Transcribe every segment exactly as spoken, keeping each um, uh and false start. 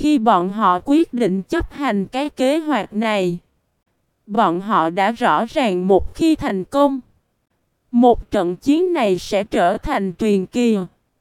khi bọn họ quyết định chấp hành cái kế hoạch này, bọn họ đã rõ ràng một khi thành công, một trận chiến này sẽ trở thành truyền kỳ.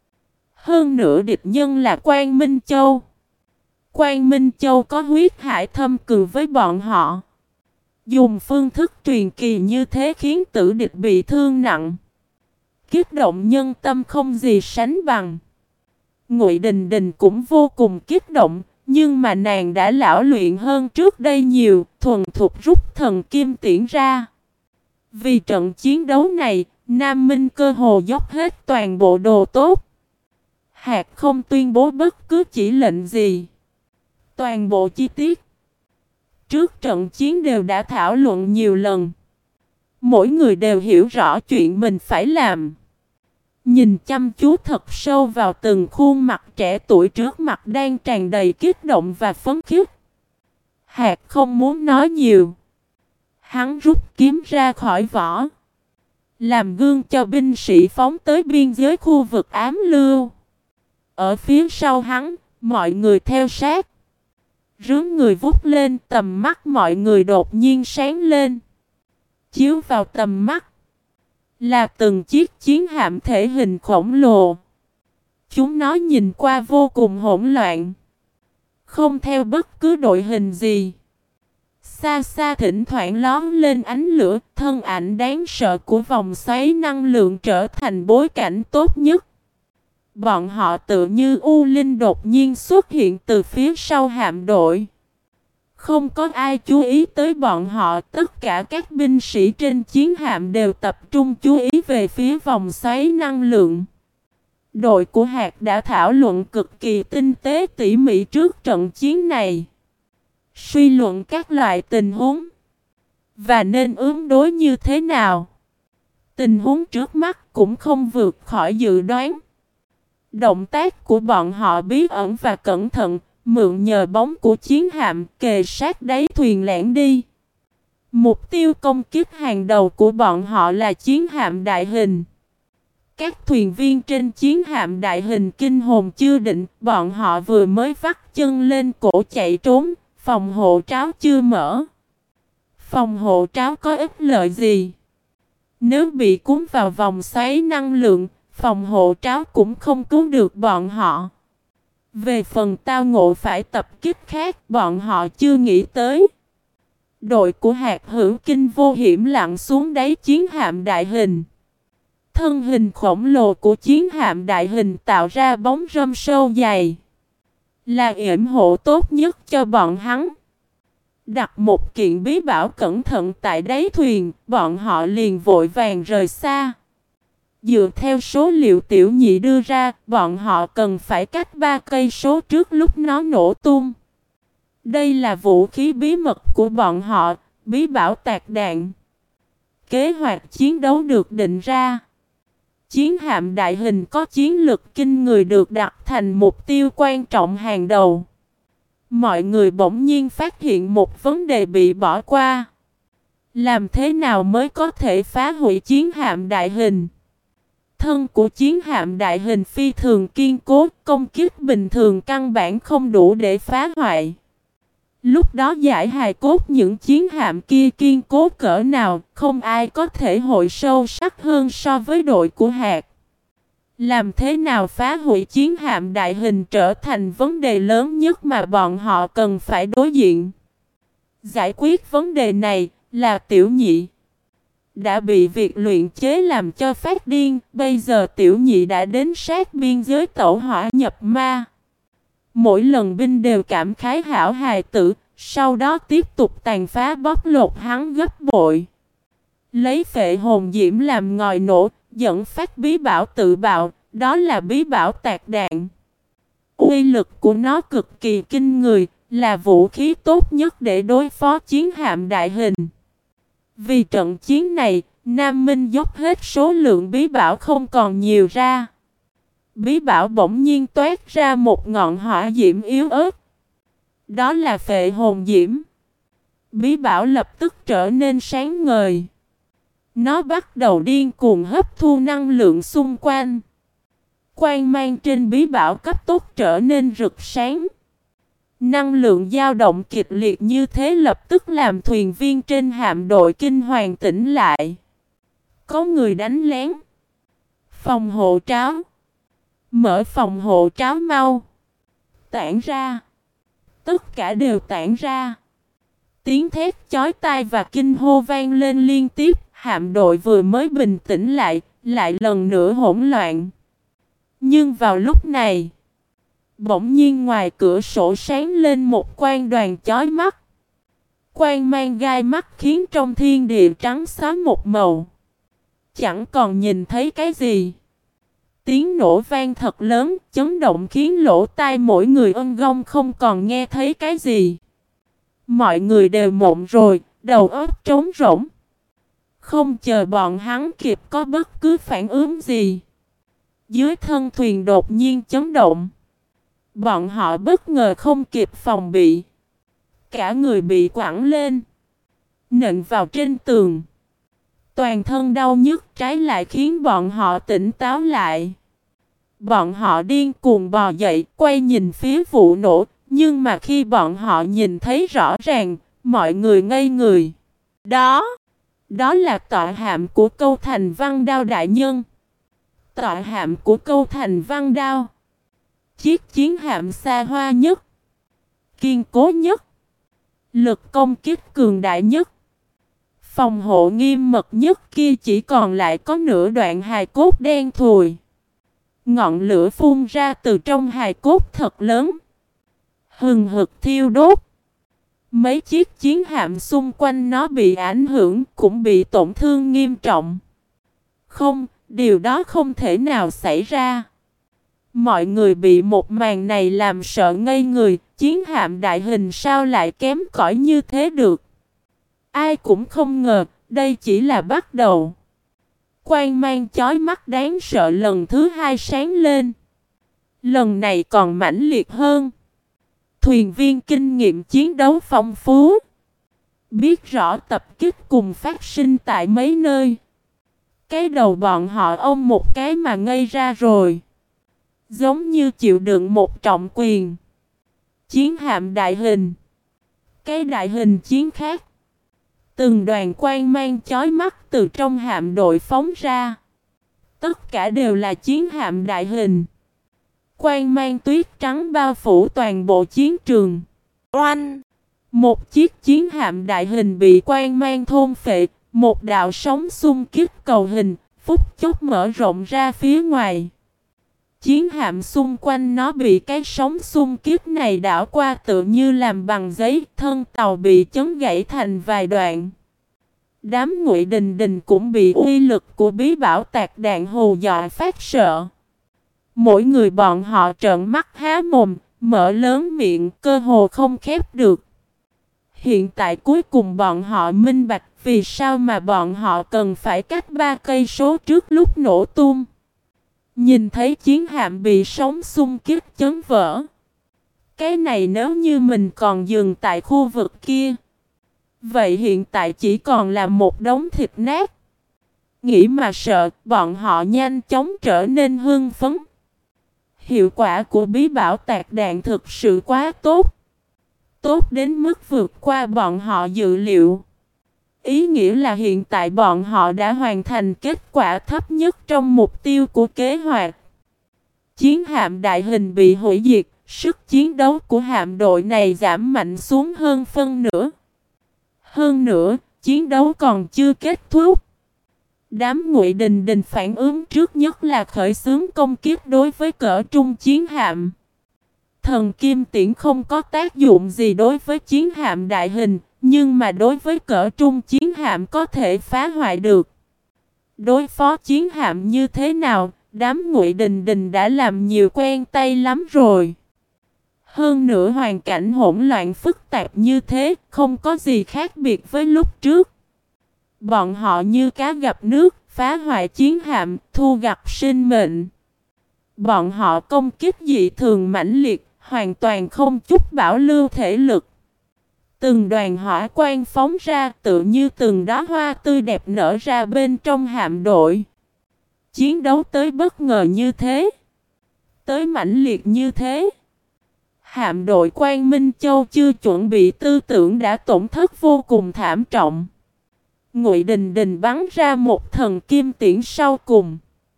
Hơn nữa địch nhân là Quang Minh Châu. Quang Minh Châu có huyết hải thâm cừu với bọn họ. Dùng phương thức truyền kỳ như thế khiến tử địch bị thương nặng, kích động nhân tâm không gì sánh bằng. Ngụy Đình Đình cũng vô cùng kích động, nhưng mà nàng đã lão luyện hơn trước đây nhiều, thuần thục rút thần kim tiễn ra. Vì trận chiến đấu này, Nam Minh cơ hồ dốc hết toàn bộ đồ tốt. Hạc không tuyên bố bất cứ chỉ lệnh gì. Toàn bộ chi tiết trước trận chiến đều đã thảo luận nhiều lần. Mỗi người đều hiểu rõ chuyện mình phải làm. Nhìn chăm chú thật sâu vào từng khuôn mặt trẻ tuổi trước mặt đang tràn đầy kích động và phấn khích, Hạc không muốn nói nhiều. Hắn rút kiếm ra khỏi vỏ, làm gương cho binh sĩ phóng tới biên giới khu vực ám lưu. Ở phía sau hắn, mọi người theo sát. Rướn người vút lên, tầm mắt mọi người đột nhiên sáng lên. Chiếu vào tầm mắt là từng chiếc chiến hạm thể hình khổng lồ. Chúng nó nhìn qua vô cùng hỗn loạn, không theo bất cứ đội hình gì. Xa xa thỉnh thoảng lóm lên ánh lửa, thân ảnh đáng sợ của vòng xoáy năng lượng trở thành bối cảnh tốt nhất. Bọn họ tự như U Linh đột nhiên xuất hiện từ phía sau hạm đội. Không có ai chú ý tới bọn họ, tất cả các binh sĩ trên chiến hạm đều tập trung chú ý về phía vòng xoáy năng lượng. Đội của Hạc đã thảo luận cực kỳ tinh tế tỉ mỉ trước trận chiến này, suy luận các loại tình huống và nên ứng đối như thế nào. Tình huống trước mắt cũng không vượt khỏi dự đoán. Động tác của bọn họ bí ẩn và cẩn thận, mượn nhờ bóng của chiến hạm kề sát đáy thuyền lẻn đi. Mục tiêu công kích hàng đầu của bọn họ là chiến hạm đại hình. Các thuyền viên trên chiến hạm đại hình kinh hồn chưa định, bọn họ vừa mới vắt chân lên cổ chạy trốn, phòng hộ tráo chưa mở. Phòng hộ tráo có ích lợi gì? Nếu bị cuốn vào vòng xoáy năng lượng, phòng hộ tráo cũng không cứu được bọn họ. Về phần tao ngộ phải tập kích khác, bọn họ chưa nghĩ tới. Đội của Hạc Hữu Kinh vô hiểm lặn xuống đáy chiến hạm đại hình. Thân hình khổng lồ của chiến hạm đại hình tạo ra bóng râm sâu dày, là yểm hộ tốt nhất cho bọn hắn. Đặt một kiện bí bảo cẩn thận tại đáy thuyền, bọn họ liền vội vàng rời xa. Dựa theo số liệu tiểu nhị đưa ra, bọn họ cần phải cách ba cây số trước lúc nó nổ tung. Đây là vũ khí bí mật của bọn họ, bí bảo tạc đạn. Kế hoạch chiến đấu được định ra. Chiến hạm đại hình có chiến lực kinh người được đặt thành mục tiêu quan trọng hàng đầu. Mọi người bỗng nhiên phát hiện một vấn đề bị bỏ qua. Làm thế nào mới có thể phá hủy chiến hạm đại hình? Thân của chiến hạm đại hình phi thường kiên cố, công kích bình thường căn bản không đủ để phá hoại. Lúc đó giải hài cốt những chiến hạm kia kiên cố cỡ nào, không ai có thể hội sâu sắc hơn so với đội của Hạc. Làm thế nào phá hủy chiến hạm đại hình trở thành vấn đề lớn nhất mà bọn họ cần phải đối diện. Giải quyết vấn đề này là tiểu nhị. Đã bị việc luyện chế làm cho phát điên, bây giờ tiểu nhị đã đến sát biên giới tẩu hỏa nhập ma. Mỗi lần binh đều cảm khái hảo hài tử, sau đó tiếp tục tàn phá bóc lột hắn gấp bội. Lấy phệ hồn diễm làm ngòi nổ, dẫn phát bí bảo tự bạo, đó là bí bảo tạc đạn. Uy lực của nó cực kỳ kinh người, là vũ khí tốt nhất để đối phó chiến hạm đại hình. Vì trận chiến này, Nam Minh dốc hết số lượng bí bảo không còn nhiều ra. Bí bảo bỗng nhiên toát ra một ngọn hỏa diễm yếu ớt. Đó là phệ hồn diễm. Bí bảo lập tức trở nên sáng ngời. Nó bắt đầu điên cuồng hấp thu năng lượng xung quanh. Quang mang trên bí bảo cấp tốc trở nên rực sáng. Năng lượng dao động kịch liệt như thế lập tức làm thuyền viên trên hạm đội kinh hoàng tỉnh lại. Có người đánh lén. Phòng hộ tráo. Mở phòng hộ tráo mau. Tản ra. Tất cả đều tản ra. Tiếng thét chói tai và kinh hô vang lên liên tiếp. Hạm đội vừa mới bình tĩnh lại, lại lần nữa hỗn loạn. Nhưng vào lúc này, bỗng nhiên ngoài cửa sổ sáng lên một quang đoàn chói mắt. Quang mang gai mắt khiến trong thiên địa trắng xóa một màu. Chẳng còn nhìn thấy cái gì. Tiếng nổ vang thật lớn, chấn động khiến lỗ tai mỗi người ân gong không còn nghe thấy cái gì. Mọi người đều mộng rồi, đầu óc trống rỗng. Không chờ bọn hắn kịp có bất cứ phản ứng gì. Dưới thân thuyền đột nhiên chấn động. Bọn họ bất ngờ không kịp phòng bị. Cả người bị quẳng lên. Nện vào trên tường. Toàn thân đau nhức trái lại khiến bọn họ tỉnh táo lại. Bọn họ điên cuồng bò dậy, quay nhìn phía vụ nổ. Nhưng mà khi bọn họ nhìn thấy rõ ràng, mọi người ngây người. Đó, đó là tọa hạm của Câu Thành Văn Đao đại nhân. Tọa hạm của Câu Thành Văn Đao. Chiếc chiến hạm xa hoa nhất, kiên cố nhất, lực công kích cường đại nhất, phòng hộ nghiêm mật nhất kia chỉ còn lại có nửa đoạn hài cốt đen thùi. Ngọn lửa phun ra từ trong hài cốt thật lớn, hừng hực thiêu đốt. Mấy chiếc chiến hạm xung quanh nó bị ảnh hưởng, cũng bị tổn thương nghiêm trọng. Không, điều đó không thể nào xảy ra. Mọi người bị một màn này làm sợ ngây người, chiến hạm đại hình sao lại kém cỏi như thế được. Ai cũng không ngờ, đây chỉ là bắt đầu. Quang mang chói mắt đáng sợ lần thứ hai sáng lên. Lần này còn mãnh liệt hơn. Thuyền viên kinh nghiệm chiến đấu phong phú. Biết rõ tập kích cùng phát sinh tại mấy nơi. Cái đầu bọn họ ôm một cái mà ngây ra rồi. Giống như chịu đựng một trọng quyền. Chiến hạm đại hình. Cái đại hình chiến khác. Từng đoàn quang mang chói mắt từ trong hạm đội phóng ra. Tất cả đều là chiến hạm đại hình. Quang mang tuyết trắng bao phủ toàn bộ chiến trường. Oanh! Một chiếc chiến hạm đại hình bị quang mang thôn phệ. Một đạo sóng xung kích cầu hình, phút chốc mở rộng ra phía ngoài. Chiến hạm xung quanh nó bị cái sóng xung kích này đảo qua tự như làm bằng giấy, thân tàu bị chấn gãy thành vài đoạn. Đám Ngụy Đình Đình cũng bị uy lực của bí bảo tạc đạn hù dọa phát sợ. Mỗi người bọn họ trợn mắt há mồm, mở lớn miệng, cơ hồ không khép được. Hiện tại cuối cùng bọn họ minh bạch vì sao mà bọn họ cần phải cách ba cây số trước lúc nổ tung. Nhìn thấy chiến hạm bị sóng xung kích chấn vỡ. Cái này nếu như mình còn dừng tại khu vực kia, vậy hiện tại chỉ còn là một đống thịt nát. Nghĩ mà sợ, bọn họ nhanh chóng trở nên hưng phấn. Hiệu quả của bí bảo tạc đạn thực sự quá tốt. Tốt đến mức vượt qua bọn họ dự liệu. Ý nghĩa là hiện tại bọn họ đã hoàn thành kết quả thấp nhất trong mục tiêu của kế hoạch. Chiến hạm đại hình bị hủy diệt, sức chiến đấu của hạm đội này giảm mạnh xuống hơn phân nửa. Hơn nữa, chiến đấu còn chưa kết thúc. Đám Ngụy Đình Đình phản ứng trước nhất là khởi xướng công kích đối với cỡ trung chiến hạm. Thần kim tiễn không có tác dụng gì đối với chiến hạm đại hình, nhưng mà đối với cỡ trung chiến hạm có thể phá hoại được. Đối phó chiến hạm như thế nào, đám Ngụy Đình Đình đã làm nhiều quen tay lắm rồi. Hơn nữa hoàn cảnh hỗn loạn phức tạp như thế, không có gì khác biệt với lúc trước. Bọn họ như cá gặp nước, phá hoại chiến hạm, thu gặt sinh mệnh. Bọn họ công kích dị thường mãnh liệt, hoàn toàn không chút bảo lưu thể lực. Từng đoàn hỏa quang phóng ra tự như từng đóa hoa tươi đẹp nở ra bên trong hạm đội. Chiến đấu tới bất ngờ như thế, tới mãnh liệt như thế. Hạm đội Quang Minh Châu chưa chuẩn bị tư tưởng đã tổn thất vô cùng thảm trọng. Ngụy Đình Đình bắn ra một thần kim tiễn sau cùng.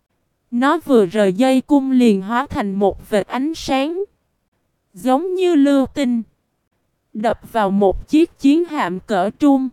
Nó vừa rời dây cung liền hóa thành một vệt ánh sáng, giống như lưu tinh, đập vào một chiếc chiến hạm cỡ trung.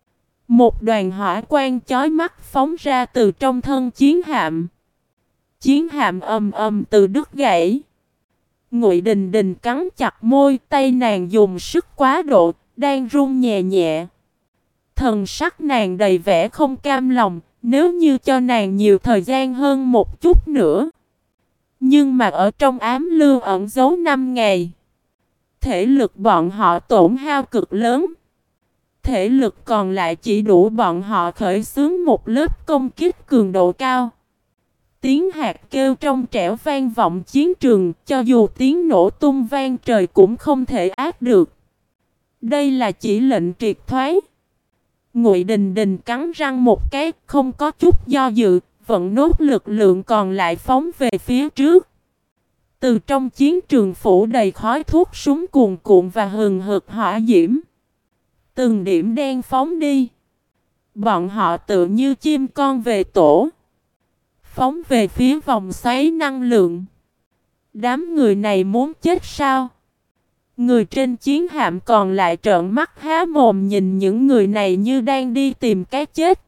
Một đoàn hỏa quang chói mắt phóng ra từ trong thân chiến hạm. Chiến hạm ầm ầm từ đứt gãy. Ngụy Đình Đình cắn chặt môi, tay nàng dùng sức quá độ, đang run nhẹ nhẹ. Thần sắc nàng đầy vẻ không cam lòng, nếu như cho nàng nhiều thời gian hơn một chút nữa. Nhưng mà ở trong ám lưu ẩn giấu năm ngày. Thể lực bọn họ tổn hao cực lớn. Thể lực còn lại chỉ đủ bọn họ khởi xướng một lớp công kích cường độ cao. Tiếng hạt kêu trong trẻo vang vọng chiến trường, cho dù tiếng nổ tung vang trời cũng không thể áp được. Đây là chỉ lệnh triệt thoái. Ngụy Đình Đình cắn răng một cái, không có chút do dự, vận nốt lực lượng còn lại phóng về phía trước. Từ trong chiến trường phủ đầy khói thuốc súng cuồn cuộn và hừng hực hỏa diễm. Từng điểm đen phóng đi. Bọn họ tự như chim con về tổ. Phóng về phía vòng xoáy năng lượng. Đám người này muốn chết sao? Người trên chiến hạm còn lại trợn mắt há mồm nhìn những người này như đang đi tìm cái chết.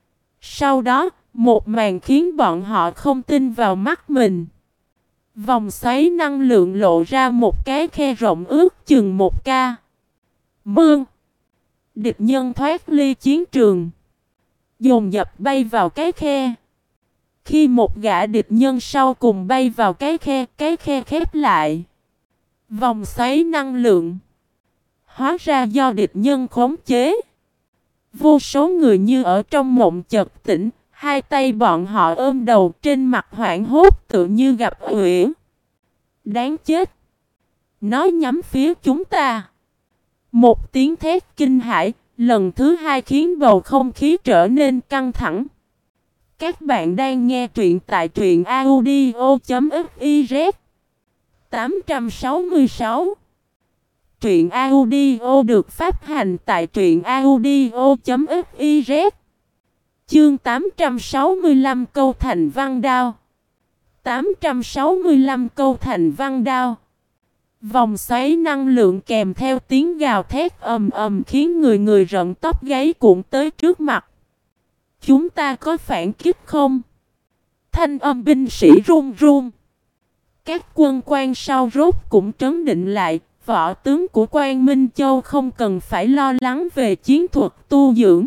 Sau đó, một màn khiến bọn họ không tin vào mắt mình. Vòng xoáy năng lượng lộ ra một cái khe rộng ước chừng một ca. Mương. Địch nhân thoát ly chiến trường, dồn dập bay vào cái khe. Khi một gã địch nhân sau cùng bay vào cái khe, cái khe khép lại. Vòng xoáy năng lượng hóa ra do địch nhân khống chế. Vô số người như ở trong mộng chợt tỉnh, hai tay bọn họ ôm đầu, trên mặt hoảng hốt tự như gặp uyển. Đáng chết! Nó nhắm phía chúng ta. Một tiếng thét kinh hãi, lần thứ hai khiến bầu không khí trở nên căng thẳng. Các bạn đang nghe truyện tại truyện audio chấm fiz. tám trăm sáu mươi sáu. Truyện audio được phát hành tại truyện audio chấm fiz. Chương tám trăm sáu mươi lăm câu thành văn đao. tám trăm sáu mươi lăm câu thành văn đao. Vòng xoáy năng lượng kèm theo tiếng gào thét ầm ầm khiến người người rợn tóc gáy cuộn tới trước mặt. Chúng ta có phản kích không? Thanh âm binh sĩ run run. Các quân quan sau rốt cũng trấn định lại. Võ tướng của Quang Minh Châu không cần phải lo lắng về chiến thuật tu dưỡng.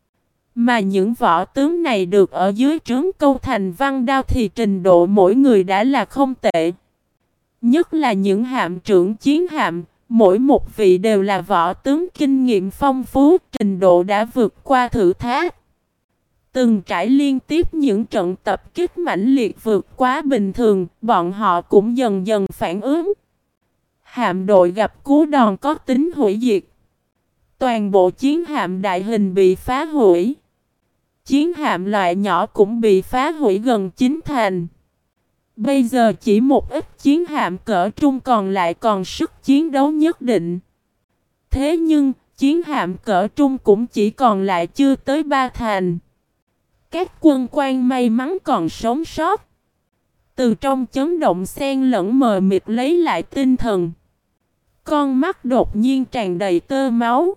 Mà những võ tướng này được ở dưới trướng câu thành văn đao thì trình độ mỗi người đã là không tệ. Nhất là những hạm trưởng chiến hạm, mỗi một vị đều là võ tướng kinh nghiệm phong phú, trình độ đã vượt qua thử thách. Từng trải liên tiếp những trận tập kích mãnh liệt vượt quá bình thường, bọn họ cũng dần dần phản ứng. Hạm đội gặp cú đòn có tính hủy diệt. Toàn bộ chiến hạm đại hình bị phá hủy. Chiến hạm loại nhỏ cũng bị phá hủy gần chín thành. Bây giờ chỉ một ít chiến hạm cỡ trung còn lại còn sức chiến đấu nhất định. Thế nhưng, chiến hạm cỡ trung cũng chỉ còn lại chưa tới ba thành. Các quân quan may mắn còn sống sót. Từ trong chấn động xen lẫn mờ mịt lấy lại tinh thần. Con mắt đột nhiên tràn đầy tơ máu.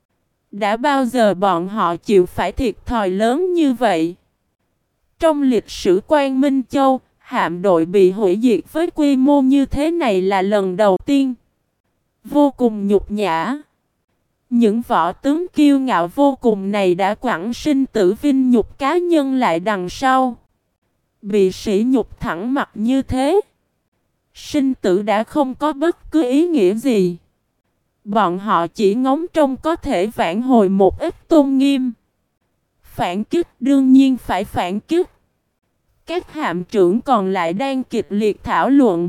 Đã bao giờ bọn họ chịu phải thiệt thòi lớn như vậy? Trong lịch sử Quang Minh Châu, hạm đội bị hủy diệt với quy mô như thế này là lần đầu tiên. Vô cùng nhục nhã. Những võ tướng kiêu ngạo vô cùng này đã quẳng sinh tử vinh nhục cá nhân lại đằng sau. Bị sỉ nhục thẳng mặt như thế. Sinh tử đã không có bất cứ ý nghĩa gì. Bọn họ chỉ ngóng trông có thể vãn hồi một ít tôn nghiêm. Phản kích đương nhiên phải phản kích. Các hạm trưởng còn lại đang kịch liệt thảo luận.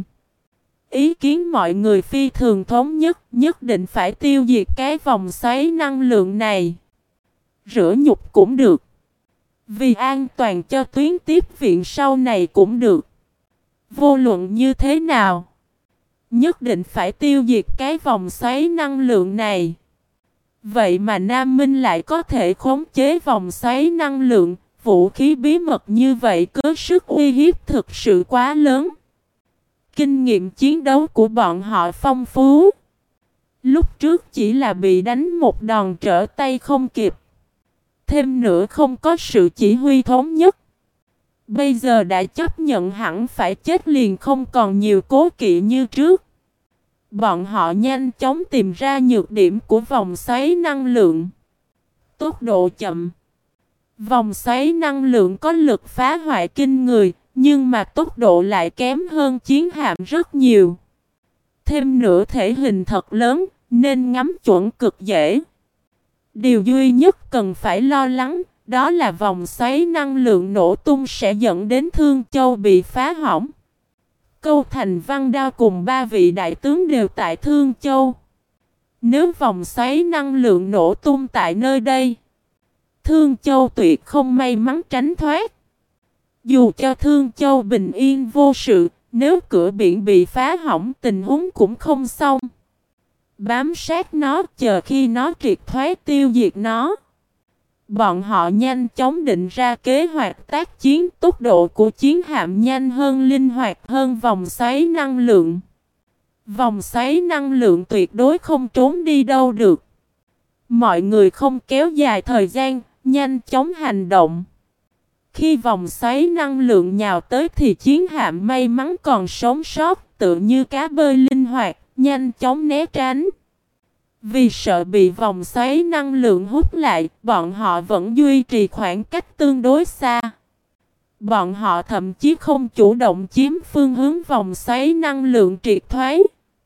Ý kiến mọi người phi thường thống nhất, nhất định phải tiêu diệt cái vòng xoáy năng lượng này. Rửa nhục cũng được. Vì an toàn cho tuyến tiếp viện sau này cũng được. Vô luận như thế nào, Nhất định phải tiêu diệt cái vòng xoáy năng lượng này. Vậy mà Nam Minh lại có thể khống chế vòng xoáy năng lượng, vũ khí bí mật như vậy có sức uy hiếp thực sự quá lớn. Kinh nghiệm chiến đấu của bọn họ phong phú. Lúc trước chỉ là bị đánh một đòn trở tay không kịp. Thêm nữa không có sự chỉ huy thống nhất. Bây giờ đã chấp nhận hẳn phải chết liền, không còn nhiều cố kỵ như trước. Bọn họ nhanh chóng tìm ra nhược điểm của vòng xoáy năng lượng. Tốc độ chậm. Vòng xoáy năng lượng có lực phá hoại kinh người, nhưng mà tốc độ lại kém hơn chiến hạm rất nhiều. Thêm nữa thể hình thật lớn, nên ngắm chuẩn cực dễ. Điều duy nhất cần phải lo lắng, đó là vòng xoáy năng lượng nổ tung sẽ dẫn đến Thương Châu bị phá hỏng. Câu Thành Văn Đao cùng ba vị đại tướng đều tại Thương Châu. Nếu vòng xoáy năng lượng nổ tung tại nơi đây, Thương Châu tuyệt không may mắn tránh thoát. Dù cho Thương Châu bình yên vô sự, nếu cửa biển bị phá hỏng tình huống cũng không xong. Bám sát nó, chờ khi nó triệt thoát tiêu diệt nó. Bọn họ nhanh chóng định ra kế hoạch tác chiến, tốc độ của chiến hạm nhanh hơn, linh hoạt hơn vòng xoáy năng lượng. Vòng xoáy năng lượng tuyệt đối không trốn đi đâu được. Mọi người không kéo dài thời gian, nhanh chóng hành động. Khi vòng xoáy năng lượng nhào tới thì chiến hạm may mắn còn sống sót, tự như cá bơi linh hoạt, nhanh chóng né tránh. Vì sợ bị vòng xoáy năng lượng hút lại, bọn họ vẫn duy trì khoảng cách tương đối xa. Bọn họ thậm chí không chủ động chiếm phương hướng vòng xoáy năng lượng triệt thoái.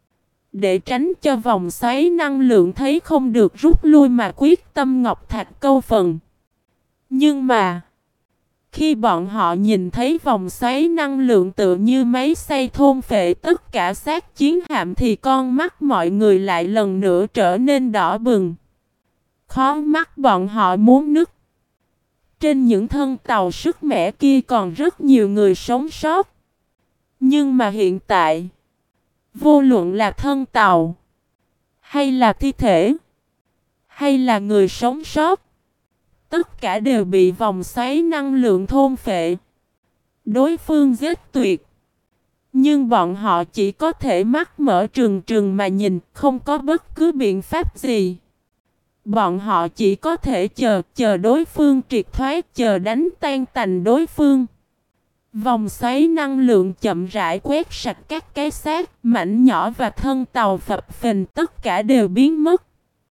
Để tránh cho vòng xoáy năng lượng thấy không được rút lui mà quyết tâm ngọc thạch câu phần. Nhưng mà, khi bọn họ nhìn thấy vòng xoáy năng lượng tựa như máy xay thôn phệ tất cả xác chiến hạm thì con mắt mọi người lại lần nữa trở nên đỏ bừng. Khó mắt bọn họ muốn nứt. Trên những thân tàu sức mẻ kia còn rất nhiều người sống sót. Nhưng mà hiện tại, vô luận là thân tàu, hay là thi thể, hay là người sống sót, tất cả đều bị vòng xoáy năng lượng thôn phệ. Đối phương giết tuyệt. Nhưng bọn họ chỉ có thể mắt mở trừng trừng mà nhìn, không có bất cứ biện pháp gì. Bọn họ chỉ có thể chờ, chờ đối phương triệt thoát, chờ đánh tan tành đối phương. Vòng xoáy năng lượng chậm rãi quét sạch các cái xác, mảnh nhỏ và thân tàu phập phình, tất cả đều biến mất.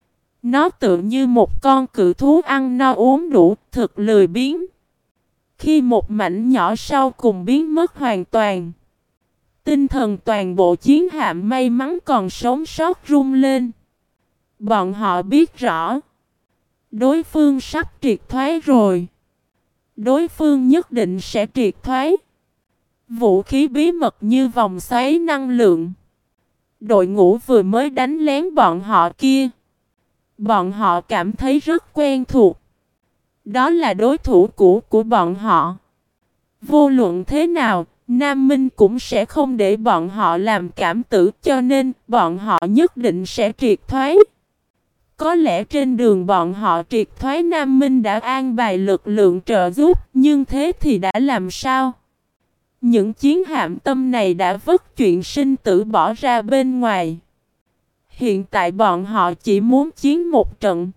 Nó tựa như một con cự thú ăn no uống đủ, thực lười biếng. Khi một mảnh nhỏ sau cùng biến mất hoàn toàn, tinh thần toàn bộ chiến hạm may mắn còn sống sót rung lên. Bọn họ biết rõ, đối phương sắp triệt thoái rồi. Đối phương nhất định sẽ triệt thoái. Vũ khí bí mật như vòng xoáy năng lượng. Đội ngũ vừa mới đánh lén bọn họ kia, bọn họ cảm thấy rất quen thuộc. Đó là đối thủ cũ của bọn họ. Vô luận thế nào, Nam Minh cũng sẽ không để bọn họ làm cảm tử, cho nên bọn họ nhất định sẽ triệt thoái. Có lẽ trên đường bọn họ triệt thoái Nam Minh đã an bài lực lượng trợ giúp, nhưng thế thì đã làm sao? Những chiến hạm tâm này đã vất chuyện sinh tử bỏ ra bên ngoài. Hiện tại bọn họ chỉ muốn chiến một trận.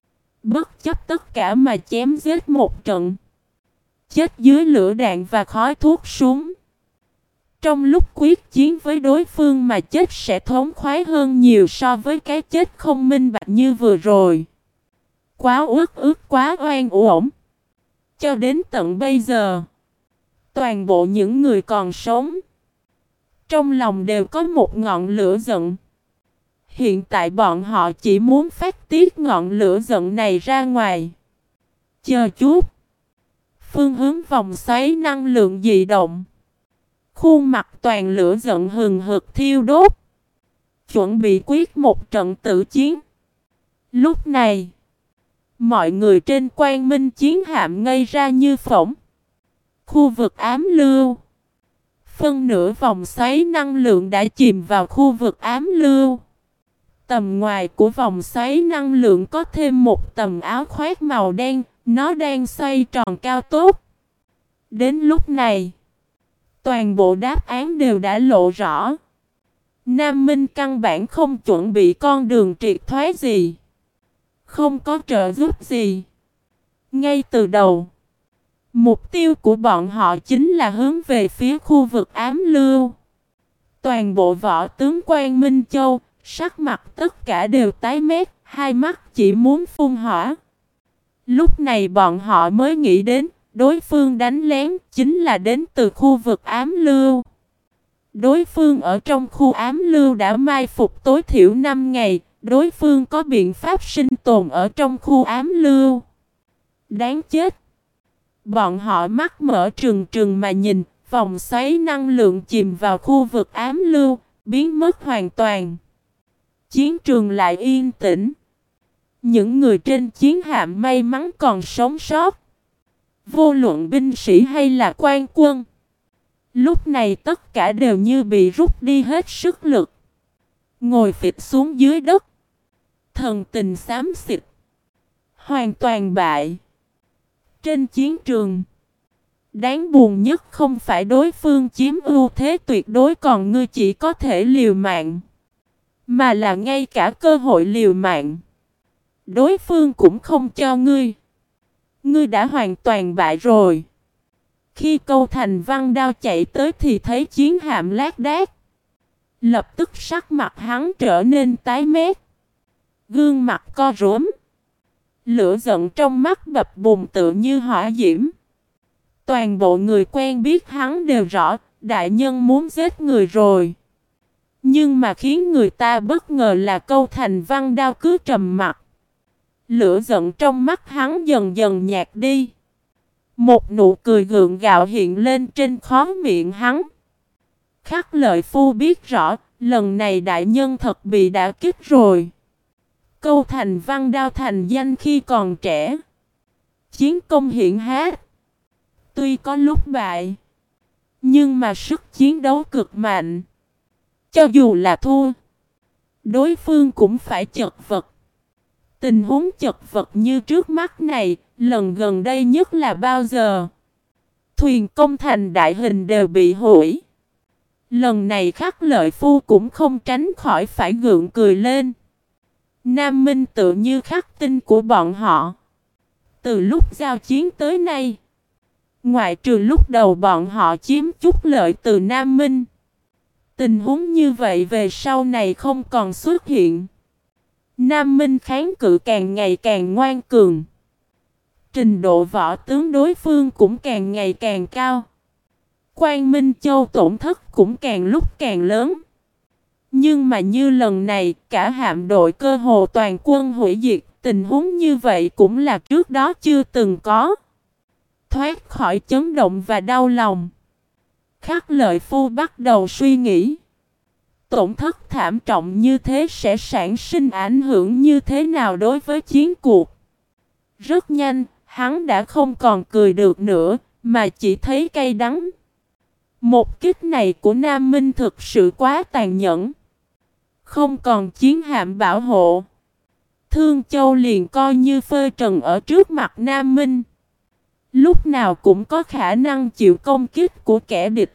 Bất chấp tất cả mà chém giết một trận. Chết dưới lửa đạn và khói thuốc súng. Trong lúc quyết chiến với đối phương mà chết sẽ thống khoái hơn nhiều so với cái chết không minh bạch như vừa rồi. Quá uất ức, quá oan uổng. Cho đến tận bây giờ, toàn bộ những người còn sống, trong lòng đều có một ngọn lửa giận. Hiện tại bọn họ chỉ muốn phát tiết ngọn lửa giận này ra ngoài. Chờ chút. Phương hướng vòng xoáy năng lượng dị động. Khuôn mặt toàn lửa giận hừng hực thiêu đốt. Chuẩn bị quyết một trận tử chiến. Lúc này, mọi người trên Quang Minh chiến hạm ngây ra như phỗng. Khu vực ám lưu. Phân nửa vòng xoáy năng lượng đã chìm vào khu vực ám lưu. Tầm ngoài của vòng xoáy năng lượng có thêm một tầng áo khoác màu đen, nó đang xoay tròn cao tốt. Đến lúc này, toàn bộ đáp án đều đã lộ rõ. Nam Minh căn bản không chuẩn bị con đường triệt thoái gì, không có trợ giúp gì. Ngay từ đầu, mục tiêu của bọn họ chính là hướng về phía khu vực ám lưu. Toàn bộ võ tướng Quan Minh Châu, sắc mặt tất cả đều tái mét, hai mắt chỉ muốn phun hỏa. Lúc này bọn họ mới nghĩ đến, đối phương đánh lén chính là đến từ khu vực ám lưu. Đối phương ở trong khu ám lưu đã mai phục tối thiểu năm ngày, đối phương có biện pháp sinh tồn ở trong khu ám lưu. Đáng chết! Bọn họ mắt mở trừng trừng mà nhìn, vòng xoáy năng lượng chìm vào khu vực ám lưu, biến mất hoàn toàn. Chiến trường lại yên tĩnh. Những người trên chiến hạm may mắn còn sống sót, vô luận binh sĩ hay là quan quân, lúc này tất cả đều như bị rút đi hết sức lực, ngồi phịch xuống dưới đất, thần tình xám xịt, hoàn toàn bại. Trên chiến trường, đáng buồn nhất không phải đối phương chiếm ưu thế tuyệt đối còn ngươi chỉ có thể liều mạng, mà là ngay cả cơ hội liều mạng đối phương cũng không cho ngươi. Ngươi đã hoàn toàn bại rồi. Khi Câu Thành Văn Đao chạy tới thì thấy chiến hạm lác đác. Lập tức sắc mặt hắn trở nên tái mét, gương mặt co rúm, lửa giận trong mắt bập bùng tự như hỏa diễm. Toàn bộ người quen biết hắn đều rõ, đại nhân muốn giết người rồi. Nhưng mà khiến người ta bất ngờ là Câu Thành Văn Đao cứ trầm mặc. Lửa giận trong mắt hắn dần dần nhạt đi. Một nụ cười gượng gạo hiện lên trên khóe miệng hắn. Khắc Lợi Phu biết rõ, lần này đại nhân thật bị đả kích rồi. Câu Thành Văn Đao thành danh khi còn trẻ, chiến công hiển hách. Tuy có lúc bại, nhưng mà sức chiến đấu cực mạnh. Cho dù là thua, đối phương cũng phải chật vật. Tình huống chật vật như trước mắt này, lần gần đây nhất là bao giờ? Thuyền công thành đại hình đều bị hủy. Lần này Khắc Lợi Phu cũng không tránh khỏi phải gượng cười lên. Nam Minh tự như khắc tinh của bọn họ. Từ lúc giao chiến tới nay, ngoại trừ lúc đầu bọn họ chiếm chút lợi từ Nam Minh, tình huống như vậy về sau này không còn xuất hiện. Nam Minh kháng cự càng ngày càng ngoan cường. Trình độ võ tướng đối phương cũng càng ngày càng cao. Quan Minh Châu tổn thất cũng càng lúc càng lớn. Nhưng mà như lần này, cả hạm đội cơ hồ toàn quân hủy diệt, tình huống như vậy cũng là trước đó chưa từng có. Thoát khỏi chấn động và đau lòng, Khắc Lợi Phu bắt đầu suy nghĩ. Tổn thất thảm trọng như thế sẽ sản sinh ảnh hưởng như thế nào đối với chiến cuộc. Rất nhanh, hắn đã không còn cười được nữa, mà chỉ thấy cay đắng. Một kích này của Nam Minh thực sự quá tàn nhẫn. Không còn chiến hạm bảo hộ, Thương Châu liền coi như phơi trần ở trước mặt Nam Minh. Lúc nào cũng có khả năng chịu công kích của kẻ địch.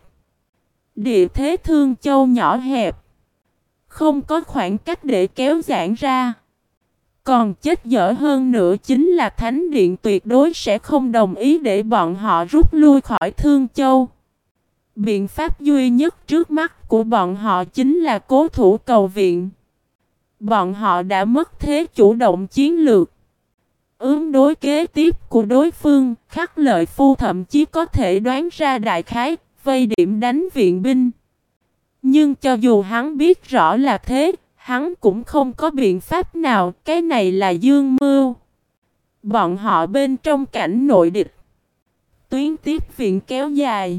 Địa thế Thương Châu nhỏ hẹp, không có khoảng cách để kéo giãn ra. Còn chết dở hơn nữa chính là Thánh Điện tuyệt đối sẽ không đồng ý để bọn họ rút lui khỏi Thương Châu. Biện pháp duy nhất trước mắt của bọn họ chính là cố thủ cầu viện. Bọn họ đã mất thế chủ động chiến lược. Ứng đối kế tiếp của đối phương, Khắc Lợi Phu thậm chí có thể đoán ra đại khái, vây điểm đánh viện binh. Nhưng cho dù hắn biết rõ là thế, hắn cũng không có biện pháp nào, cái này là dương mưu. Bọn họ bên trong cảnh nội địch, tuyến tiếp viện kéo dài.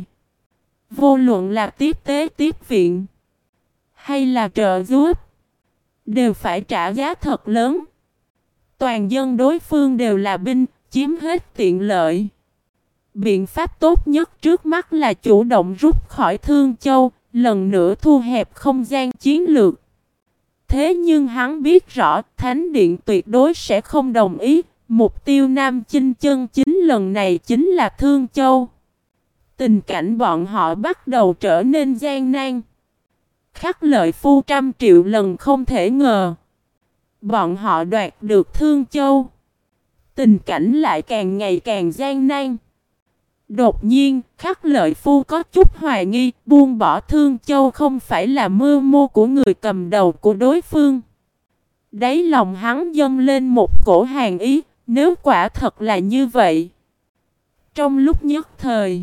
Vô luận là tiếp tế tiếp viện, hay là trợ giúp, đều phải trả giá thật lớn. Toàn dân đối phương đều là binh, chiếm hết tiện lợi. Biện pháp tốt nhất trước mắt là chủ động rút khỏi Thương Châu, lần nữa thu hẹp không gian chiến lược. Thế nhưng hắn biết rõ Thánh Điện tuyệt đối sẽ không đồng ý, mục tiêu Nam Chinh chân chính lần này chính là Thương Châu. Tình cảnh bọn họ bắt đầu trở nên gian nan. Khắc Lợi Phu trăm triệu lần không thể ngờ. Bọn họ đoạt được Thương Châu. Tình cảnh lại càng ngày càng gian nan. Đột nhiên, Khắc Lợi Phu có chút hoài nghi, buông bỏ Thương Châu không phải là mưu mô của người cầm đầu của đối phương. Đáy lòng hắn dâng lên một cổ hàn ý, nếu quả thật là như vậy. Trong lúc nhất thời,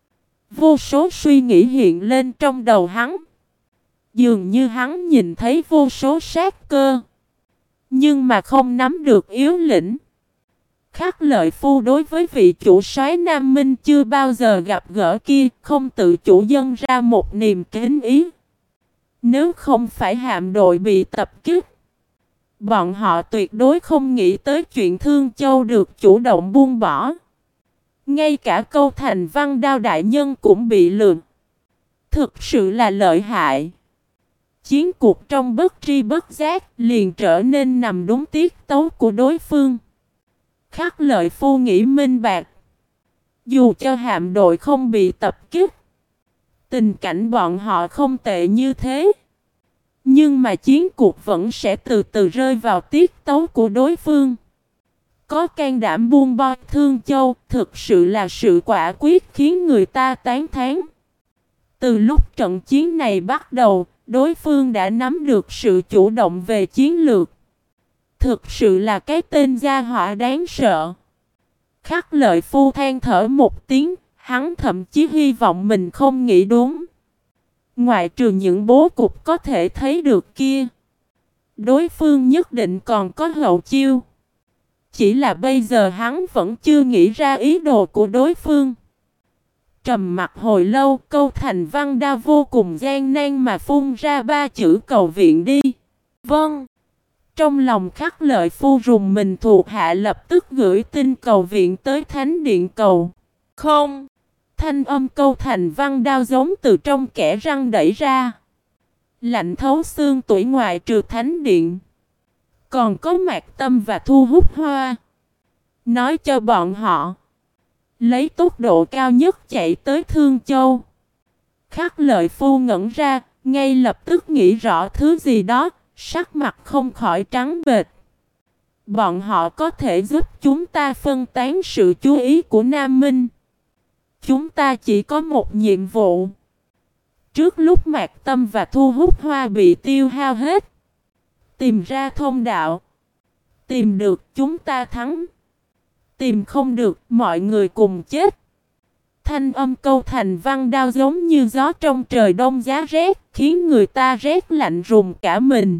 vô số suy nghĩ hiện lên trong đầu hắn. Dường như hắn nhìn thấy vô số sát cơ, nhưng mà không nắm được yếu lĩnh. Khắc Lợi Phu đối với vị chủ soái Nam Minh chưa bao giờ gặp gỡ kia, không tự chủ dâng ra một niềm kính ý. Nếu không phải hạm đội bị tập kích, bọn họ tuyệt đối không nghĩ tới chuyện Thương Châu được chủ động buông bỏ. Ngay cả Câu Thành Văn Đao đại nhân cũng bị lường. Thực sự là lợi hại. Chiến cuộc trong bất tri bất giác liền trở nên nằm đúng tiết tấu của đối phương. Khắc Lợi Phu nghĩ minh bạc. Dù cho hạm đội không bị tập kích, tình cảnh bọn họ không tệ như thế, nhưng mà chiến cuộc vẫn sẽ từ từ rơi vào tiết tấu của đối phương. Có can đảm buông bo Thương Châu, thực sự là sự quả quyết khiến người ta tán thán. Từ lúc trận chiến này bắt đầu, đối phương đã nắm được sự chủ động về chiến lược. Thực sự là cái tên gia họa đáng sợ. Khắc Lợi Phu than thở một tiếng, hắn thậm chí hy vọng mình không nghĩ đúng. Ngoại trừ những bố cục có thể thấy được kia, đối phương nhất định còn có hậu chiêu. Chỉ là bây giờ hắn vẫn chưa nghĩ ra ý đồ của đối phương. Trầm mặt hồi lâu, Câu Thành Văn Đao vô cùng gian nan mà phun ra ba chữ cầu viện đi. Vâng. Trong lòng Khắc Lợi Phu rùng mình, thuộc hạ lập tức gửi tin cầu viện tới Thánh Điện cầu. Không. Thanh âm Câu Thành Văn Đao giống từ trong kẽ răng đẩy ra. Lạnh thấu xương tủy, ngoại trừ Thánh Điện, còn có Mạc Tâm và Thu Hút Hoa. Nói cho bọn họ lấy tốc độ cao nhất chạy tới Thương Châu. Khắc Lợi Phu ngẩn ra, ngay lập tức nghĩ rõ thứ gì đó, sắc mặt không khỏi trắng bệch. Bọn họ có thể giúp chúng ta phân tán sự chú ý của Nam Minh. Chúng ta chỉ có một nhiệm vụ. Trước lúc Mạc Tâm và Thu Hút Hoa bị tiêu hao hết, tìm ra thông đạo. Tìm được chúng ta thắng. Tìm không được mọi người cùng chết. Thanh âm Câu Thành Văn Đao giống như gió trong trời đông giá rét, khiến người ta rét lạnh rùng cả mình.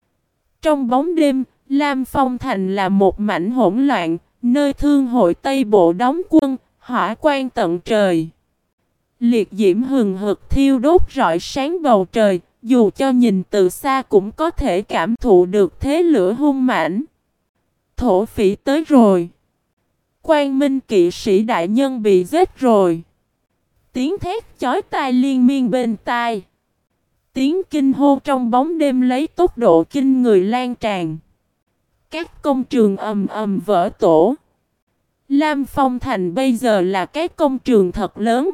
Trong bóng đêm, Lam Phong Thành là một mảnh hỗn loạn, nơi Thương hội Tây Bộ đóng quân, hỏa quan tận trời. Liệt diễm hừng hực thiêu đốt rọi sáng bầu trời, dù cho nhìn từ xa cũng có thể cảm thụ được thế lửa hung mãnh. Thổ phỉ tới rồi. Quang Minh kỵ sĩ đại nhân bị giết rồi. Tiếng thét chói tai liên miên bên tai. Tiếng kinh hô trong bóng đêm lấy tốc độ kinh người lan tràn. Các công trường ầm ầm vỡ tổ. Lam Phong Thành bây giờ là cái công trường thật lớn.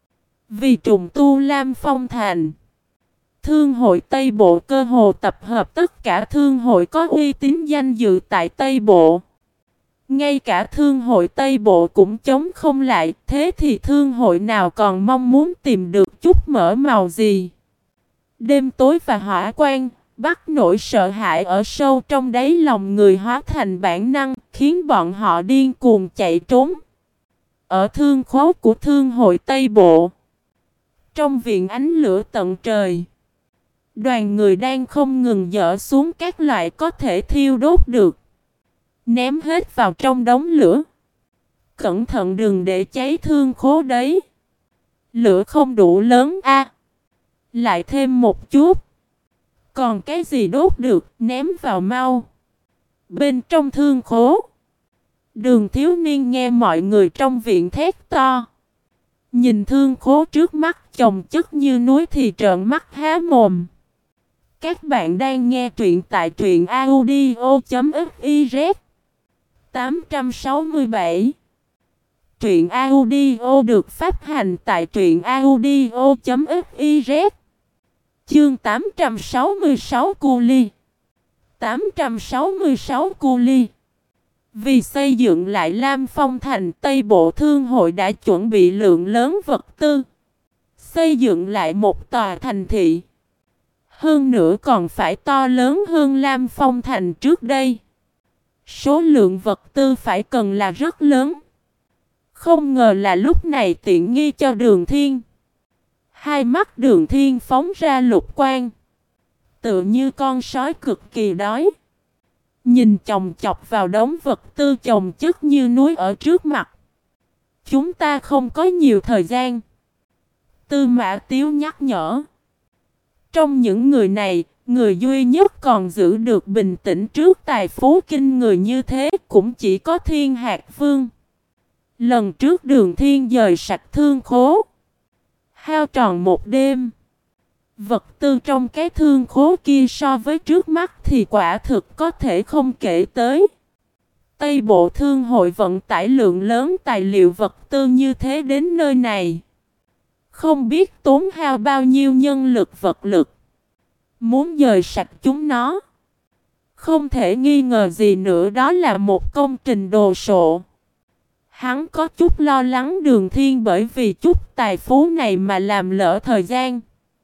Vì trùng tu Lam Phong Thành, Thương hội Tây Bộ cơ hồ tập hợp tất cả thương hội có uy tín danh dự tại Tây Bộ. Ngay cả Thương hội Tây Bộ cũng chống không lại, thế thì thương hội nào còn mong muốn tìm được chút mở màu gì. Đêm tối và hỏa quang, bắt nỗi sợ hãi ở sâu trong đáy lòng người hóa thành bản năng, khiến bọn họ điên cuồng chạy trốn. Ở thương khố của Thương hội Tây Bộ, trong viện ánh lửa tận trời, đoàn người đang không ngừng dỡ xuống các loại có thể thiêu đốt được, ném hết vào trong đống lửa. Cẩn thận đừng để cháy thương khố đấy. Lửa không đủ lớn a. Lại thêm một chút. Còn cái gì đốt được, ném vào mau. Bên trong thương khố, Đường thiếu niên nghe mọi người trong viện thét to. Nhìn thương khố trước mắt chồng chất như núi thì trợn mắt há mồm. Các bạn đang nghe truyện tại truyện audio chấm fiz. tám trăm sáu mươi bảy. Truyện audio được phát hành tại truyện audio chấm fiz. Chương tám trăm sáu mươi sáu Cu Ly. tám trăm sáu mươi sáu Cu Ly. Vì xây dựng lại Lam Phong Thành, Tây Bộ Thương hội đã chuẩn bị lượng lớn vật tư. Xây dựng lại một tòa thành thị. Hơn nữa còn phải to lớn hơn Lam Phong Thành trước đây. Số lượng vật tư phải cần là rất lớn. Không ngờ là lúc này tiện nghi cho Đường Thiên. Hai mắt Đường Thiên phóng ra lục quang. Tựa như con sói cực kỳ đói. Nhìn chồng chọc vào đống vật tư chồng chất như núi ở trước mặt. Chúng ta không có nhiều thời gian. Tư Mã Tiếu nhắc nhở. Trong những người này, người duy nhất còn giữ được bình tĩnh trước tài phú kinh người như thế cũng chỉ có Thiên Hạc Vương. Lần trước Đường Thiên dời sạch thương khố. Hao tròn một đêm. Vật tư trong cái thương khố kia so với trước mắt thì quả thực có thể không kể tới. Tây Bộ Thương hội vận tải lượng lớn tài liệu vật tư như thế đến nơi này. Không biết tốn hao bao nhiêu nhân lực vật lực. Muốn dời sạch chúng nó. Không thể nghi ngờ gì nữa đó là một công trình đồ sộ. Hắn có chút lo lắng Đường Thiên bởi vì chút tài phú này mà làm lỡ thời gian.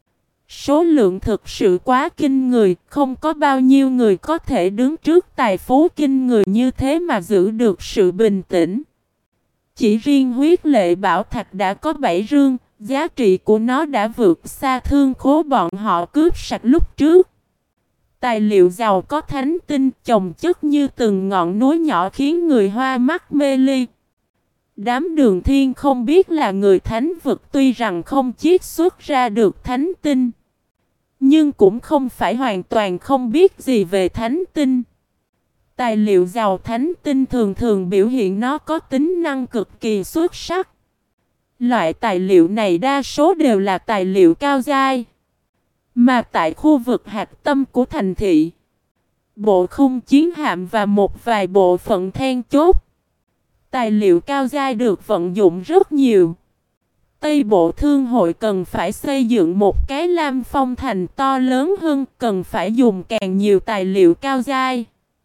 Số lượng thực sự quá kinh người, không có bao nhiêu người có thể đứng trước tài phú kinh người như thế mà giữ được sự bình tĩnh. Chỉ riêng huyết lệ bảo thạch đã có bảy rương, giá trị của nó đã vượt xa thương khố bọn họ cướp sạch lúc trước. Tài liệu giàu có thánh tinh chồng chất như từng ngọn núi nhỏ khiến người hoa mắt mê ly. Đám Đường Thiên không biết là người thánh vực tuy rằng không chiết xuất ra được thánh tinh. Nhưng cũng không phải hoàn toàn không biết gì về thánh tinh. Tài liệu giàu thánh tinh thường thường biểu hiện nó có tính năng cực kỳ xuất sắc. Loại tài liệu này đa số đều là tài liệu cao giai. Mà tại khu vực hạch tâm của thành thị, bộ khung chiến hạm và một vài bộ phận then chốt, tài liệu cao giai được vận dụng rất nhiều. Tây Bộ Thương hội cần phải xây dựng một cái Lam Phong Thành to lớn hơn, cần phải dùng càng nhiều tài liệu cao giai.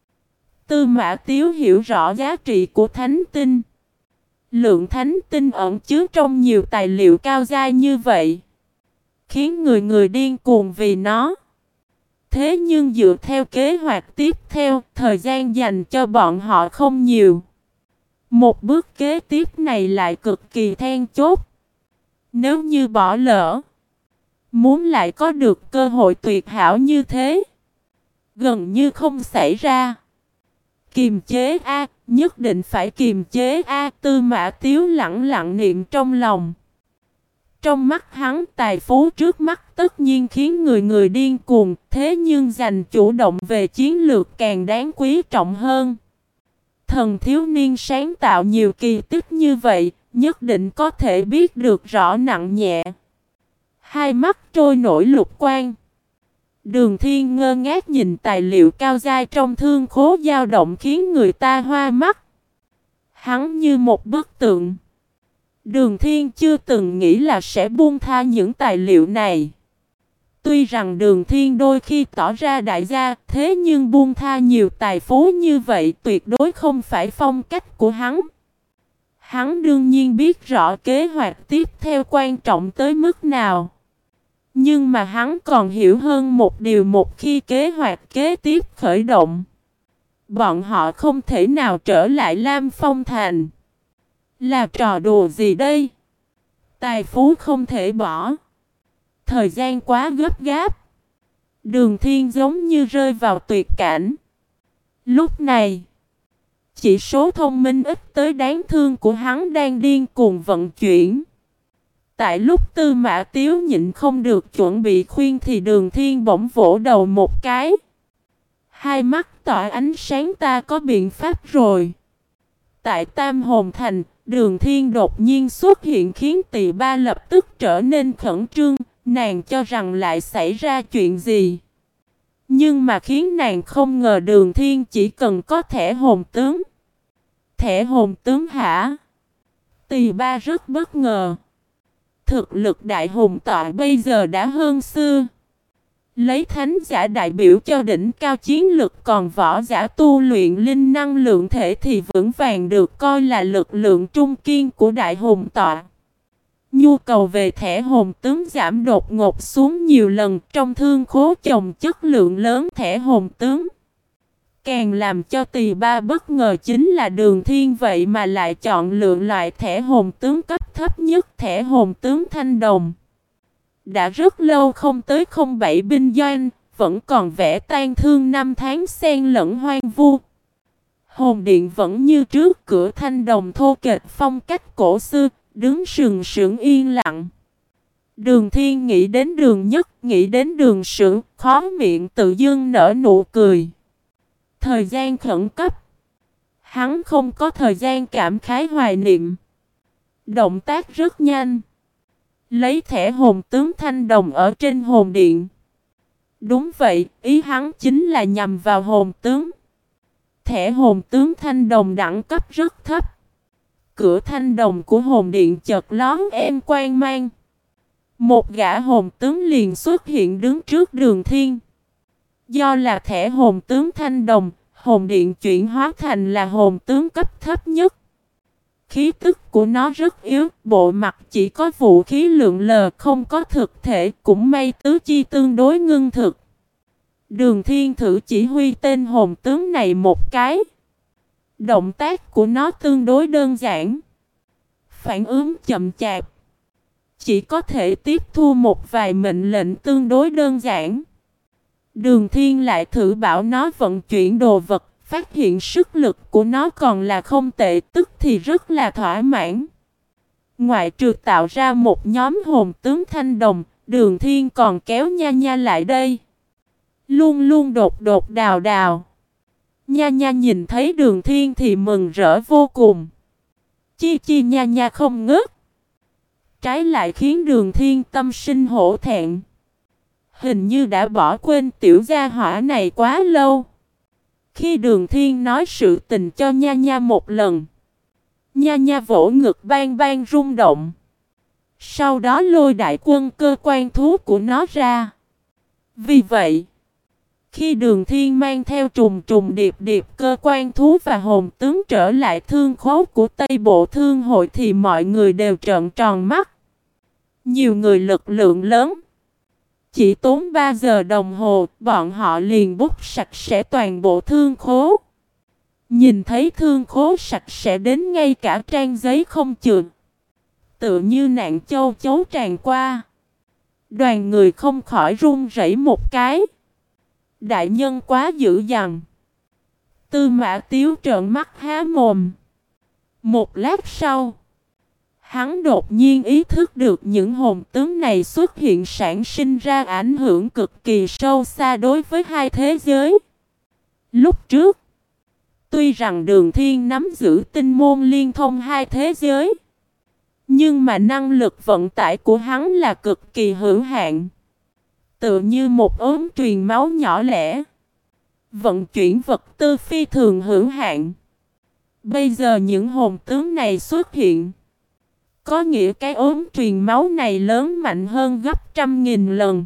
Tư Mã Tiếu hiểu rõ giá trị của thánh tinh. Lượng thánh tinh ẩn chứa trong nhiều tài liệu cao giai như vậy, khiến người người điên cuồng vì nó. Thế nhưng dựa theo kế hoạch tiếp theo, thời gian dành cho bọn họ không nhiều. Một bước kế tiếp này lại cực kỳ then chốt. Nếu như bỏ lỡ, muốn lại có được cơ hội tuyệt hảo như thế, gần như không xảy ra. Kiềm chế A, nhất định phải kiềm chế A. Tư Mã Tiếu lặng lặng niệm trong lòng. Trong mắt hắn, tài phú trước mắt tất nhiên khiến người người điên cuồng, thế nhưng giành chủ động về chiến lược càng đáng quý trọng hơn. Thần thiếu niên sáng tạo nhiều kỳ tích như vậy, nhất định có thể biết được rõ nặng nhẹ. Hai mắt trôi nổi lục quang. Đường Thiên ngơ ngác nhìn tài liệu cao giai trong thương khố dao động khiến người ta hoa mắt. Hắn như một bức tượng. Đường Thiên chưa từng nghĩ là sẽ buông tha những tài liệu này. Tuy rằng Đường Thiên đôi khi tỏ ra đại gia, thế nhưng buông tha nhiều tài phú như vậy tuyệt đối không phải phong cách của hắn. Hắn đương nhiên biết rõ kế hoạch tiếp theo quan trọng tới mức nào. Nhưng mà hắn còn hiểu hơn một điều, một khi kế hoạch kế tiếp khởi động, bọn họ không thể nào trở lại Lam Phong Thành. Là trò đùa gì đây? Tài phú không thể bỏ. Thời gian quá gấp gáp. Đường Thiên giống như rơi vào tuyệt cảnh. Lúc này, chỉ số thông minh ít tới đáng thương của hắn đang điên cuồng vận chuyển. Tại lúc Tư Mã Tiếu nhịn không được chuẩn bị khuyên thì Đường Thiên bỗng vỗ đầu một cái. Hai mắt tỏa ánh sáng, ta có biện pháp rồi. Tại Tam Hồn Thành, Đường Thiên đột nhiên xuất hiện khiến Tỳ Ba lập tức trở nên khẩn trương, nàng cho rằng lại xảy ra chuyện gì. Nhưng mà khiến nàng không ngờ Đường Thiên chỉ cần có thẻ hồn tướng. Thẻ hồn tướng hả? Tỳ Ba rất bất ngờ. Thực lực đại hùng tọa bây giờ đã hơn xưa. Lấy thánh giả đại biểu cho đỉnh cao chiến lực, còn võ giả tu luyện linh năng lượng thể thì vững vàng được coi là lực lượng trung kiên của đại hùng tọa. Nhu cầu về thẻ hồn tướng giảm đột ngột xuống nhiều lần, trong thương khố chồng chất lượng lớn thẻ hồn tướng. Càng làm cho Tỳ Ba bất ngờ chính là Đường Thiên vậy mà lại chọn lựa loại thẻ hồn tướng cấp thấp nhất, thẻ hồn tướng thanh đồng. Đã rất lâu không tới không bảy binh doanh, vẫn còn vẻ tan thương năm tháng xen lẫn hoang vu. Hồn điện vẫn như trước, cửa thanh đồng thô kệch phong cách cổ xưa, đứng sừng sững yên lặng. Đường Thiên nghĩ đến Đường Nhất, nghĩ đến Đường Sử, khó miệng tự dưng nở nụ cười. Thời gian khẩn cấp. Hắn không có thời gian cảm khái hoài niệm. Động tác rất nhanh. Lấy thẻ hồn tướng thanh đồng ở trên hồn điện. Đúng vậy, ý hắn chính là nhằm vào hồn tướng. Thẻ hồn tướng thanh đồng đẳng cấp rất thấp. Cửa thanh đồng của hồn điện chợt lón em quang mang. Một gã hồn tướng liền xuất hiện đứng trước Đường Thiên. Do là thẻ hồn tướng thanh đồng, hồn điện chuyển hóa thành là hồn tướng cấp thấp nhất. Khí tức của nó rất yếu, bộ mặt chỉ có vũ khí lượng lờ, không có thực thể, cũng may tứ chi tương đối ngưng thực. Đường Thiên thử chỉ huy tên hồn tướng này một cái. Động tác của nó tương đối đơn giản. Phản ứng chậm chạp. Chỉ có thể tiếp thu một vài mệnh lệnh tương đối đơn giản. Đường Thiên lại thử bảo nó vận chuyển đồ vật, phát hiện sức lực của nó còn là không tệ, tức thì rất là thỏa mãn. Ngoại trừ tạo ra một nhóm hồn tướng thanh đồng, Đường Thiên còn kéo Nha Nha lại đây. Luôn luôn đột đột đào đào. Nha Nha nhìn thấy Đường Thiên thì mừng rỡ vô cùng. Chi chi Nha Nha không ngớt. Trái lại khiến Đường Thiên tâm sinh hổ thẹn. Hình như đã bỏ quên tiểu gia hỏa này quá lâu. Khi Đường Thiên nói sự tình cho Nha Nha một lần, Nha Nha vỗ ngực bang bang rung động. Sau đó lôi đại quân cơ quan thú của nó ra. Vì vậy, khi Đường Thiên mang theo trùng trùng điệp điệp cơ quan thú và hồn tướng trở lại thương khố của Tây Bộ Thương hội thì mọi người đều trợn tròn mắt. Nhiều người lực lượng lớn. Chỉ tốn ba giờ đồng hồ, bọn họ liền bút sạch sẽ toàn bộ thương khố. Nhìn thấy thương khố sạch sẽ đến ngay cả trang giấy không chừa. Tựa như nạn châu chấu tràn qua. Đoàn người không khỏi run rẩy một cái. Đại nhân quá dữ dằn. Tư Mã Tiếu trợn mắt há mồm. Một lát sau, hắn đột nhiên ý thức được những hồn tướng này xuất hiện sản sinh ra ảnh hưởng cực kỳ sâu xa đối với hai thế giới. Lúc trước, tuy rằng Đường Thiên nắm giữ tinh môn liên thông hai thế giới, nhưng mà năng lực vận tải của hắn là cực kỳ hữu hạn. Tựa như một ốm truyền máu nhỏ lẻ. Vận chuyển vật tư phi thường hữu hạn. Bây giờ những hồn tướng này xuất hiện. Có nghĩa cái ốm truyền máu này lớn mạnh hơn gấp trăm nghìn lần.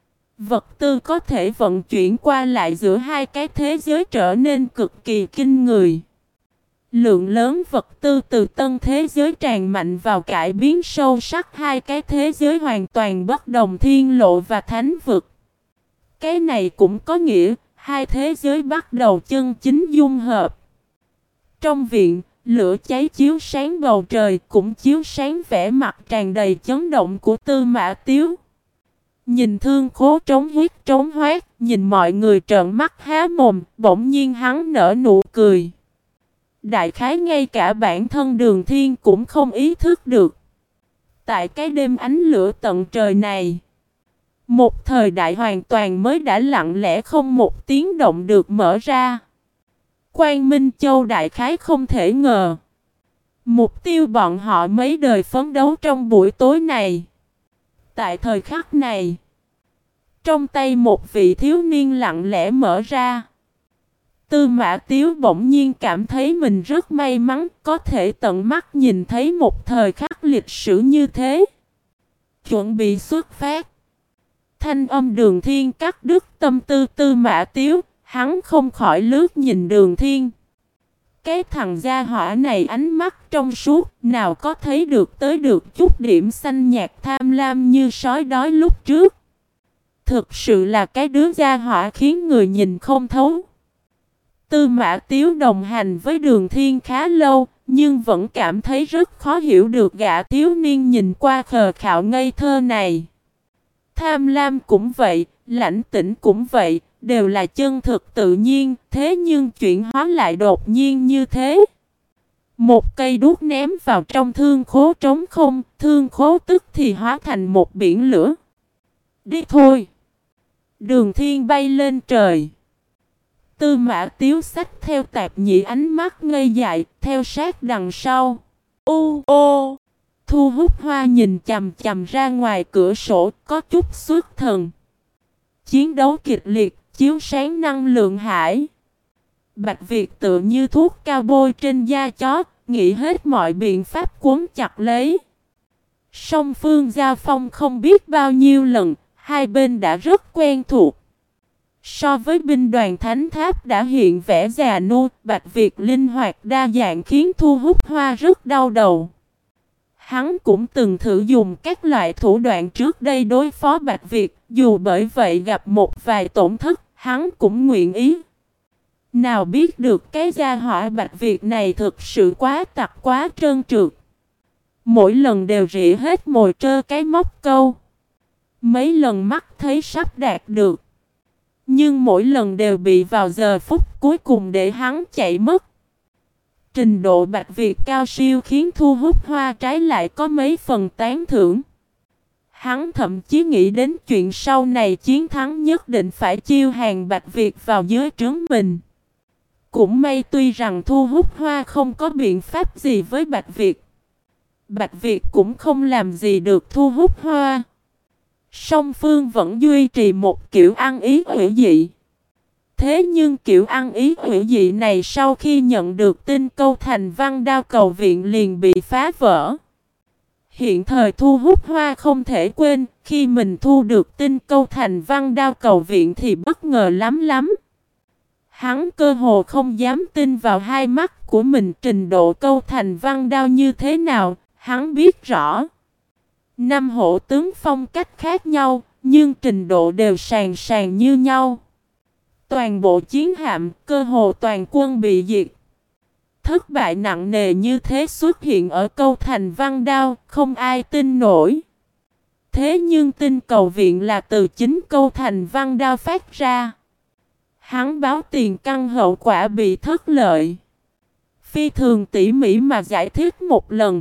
Vật tư có thể vận chuyển qua lại giữa hai cái thế giới trở nên cực kỳ kinh người. Lượng lớn vật tư từ tân thế giới tràn mạnh vào cải biến sâu sắc hai cái thế giới hoàn toàn bất đồng, thiên lộ và thánh vực. Cái này cũng có nghĩa hai thế giới bắt đầu chân chính dung hợp. Trong viện, lửa cháy chiếu sáng bầu trời, cũng chiếu sáng vẻ mặt tràn đầy chấn động của Tư Mã Tiếu. Nhìn thương khố trống huyết trống hoác, nhìn mọi người trợn mắt há mồm, bỗng nhiên hắn nở nụ cười. Đại khái ngay cả bản thân Đường Thiên cũng không ý thức được. Tại cái đêm ánh lửa tận trời này, một thời đại hoàn toàn mới đã lặng lẽ không một tiếng động được mở ra. Quang Minh Châu đại khái không thể ngờ. Mục tiêu bọn họ mấy đời phấn đấu trong buổi tối này. Tại thời khắc này, trong tay một vị thiếu niên lặng lẽ mở ra. Tư Mã Tiếu bỗng nhiên cảm thấy mình rất may mắn có thể tận mắt nhìn thấy một thời khắc lịch sử như thế. Chuẩn bị xuất phát. Thanh âm Đường Thiên cắt đứt tâm tư Tư Mã Tiếu, hắn không khỏi lướt nhìn Đường Thiên. Cái thằng gia hỏa này ánh mắt trong suốt, nào có thấy được tới được chút điểm xanh nhạt tham lam như sói đói lúc trước. Thực sự là cái đứa gia hỏa khiến người nhìn không thấu. Tư Mã Tiếu đồng hành với Đường Thiên khá lâu, nhưng vẫn cảm thấy rất khó hiểu được gã thiếu niên nhìn qua khờ khạo ngây thơ này. Tham lam cũng vậy, lãnh tĩnh cũng vậy, đều là chân thực tự nhiên, thế nhưng chuyển hóa lại đột nhiên như thế. Một cây đuốc ném vào trong thương khố trống không, thương khố tức thì hóa thành một biển lửa. Đi thôi! Đường Thiên bay lên trời. Tư Mã Tiếu xách theo Tạp Nhĩ ánh mắt ngây dại, theo sát đằng sau. U ô! Thu Hút Hoa nhìn chằm chằm ra ngoài cửa sổ, có chút xuất thần. Chiến đấu kịch liệt, chiếu sáng năng lượng hải. Bạch Việt tự như thuốc cao bôi trên da chó, nghĩ hết mọi biện pháp cuốn chặt lấy. Song phương giao phong không biết bao nhiêu lần, hai bên đã rất quen thuộc. So với binh đoàn Thánh Tháp đã hiện vẻ già nua, Bạch Việt linh hoạt đa dạng khiến Thu Hút Hoa rất đau đầu. Hắn cũng từng thử dùng các loại thủ đoạn trước đây đối phó Bạch Việt, dù bởi vậy gặp một vài tổn thất, hắn cũng nguyện ý. Nào biết được cái gia hỏa Bạch Việt này thực sự quá tặc quá trơn trượt. Mỗi lần đều rỉa hết mồi trơ cái móc câu. Mấy lần mắt thấy sắp đạt được. Nhưng mỗi lần đều bị vào giờ phút cuối cùng để hắn chạy mất. Trình độ Bạch Việt cao siêu khiến Thu Hút Hoa trái lại có mấy phần tán thưởng. Hắn thậm chí nghĩ đến chuyện sau này chiến thắng nhất định phải chiêu hàng Bạch Việt vào dưới trướng mình. Cũng may tuy rằng Thu Hút Hoa không có biện pháp gì với Bạch Việt. Bạch Việt cũng không làm gì được Thu Hút Hoa. Song phương vẫn duy trì một kiểu ăn ý hữu dị. Thế nhưng kiểu ăn ý hữu dị này sau khi nhận được tin câu thành văn đao cầu viện liền bị phá vỡ. Hiện thời Thu Hút Hoa không thể quên, khi mình thu được tin câu thành văn đao cầu viện thì bất ngờ lắm lắm. Hắn cơ hồ không dám tin vào hai mắt của mình, trình độ câu thành văn đao như thế nào, hắn biết rõ. Năm hộ tướng phong cách khác nhau, nhưng trình độ đều sàn sàn như nhau. Toàn bộ chiến hạm, cơ hồ toàn quân bị diệt. Thất bại nặng nề như thế xuất hiện ở câu thành văn đao, không ai tin nổi. Thế nhưng tin cầu viện là từ chính câu thành văn đao phát ra. Hắn báo tiền căn hậu quả bị thất lợi. Phi thường tỉ mỉ mà giải thích một lần.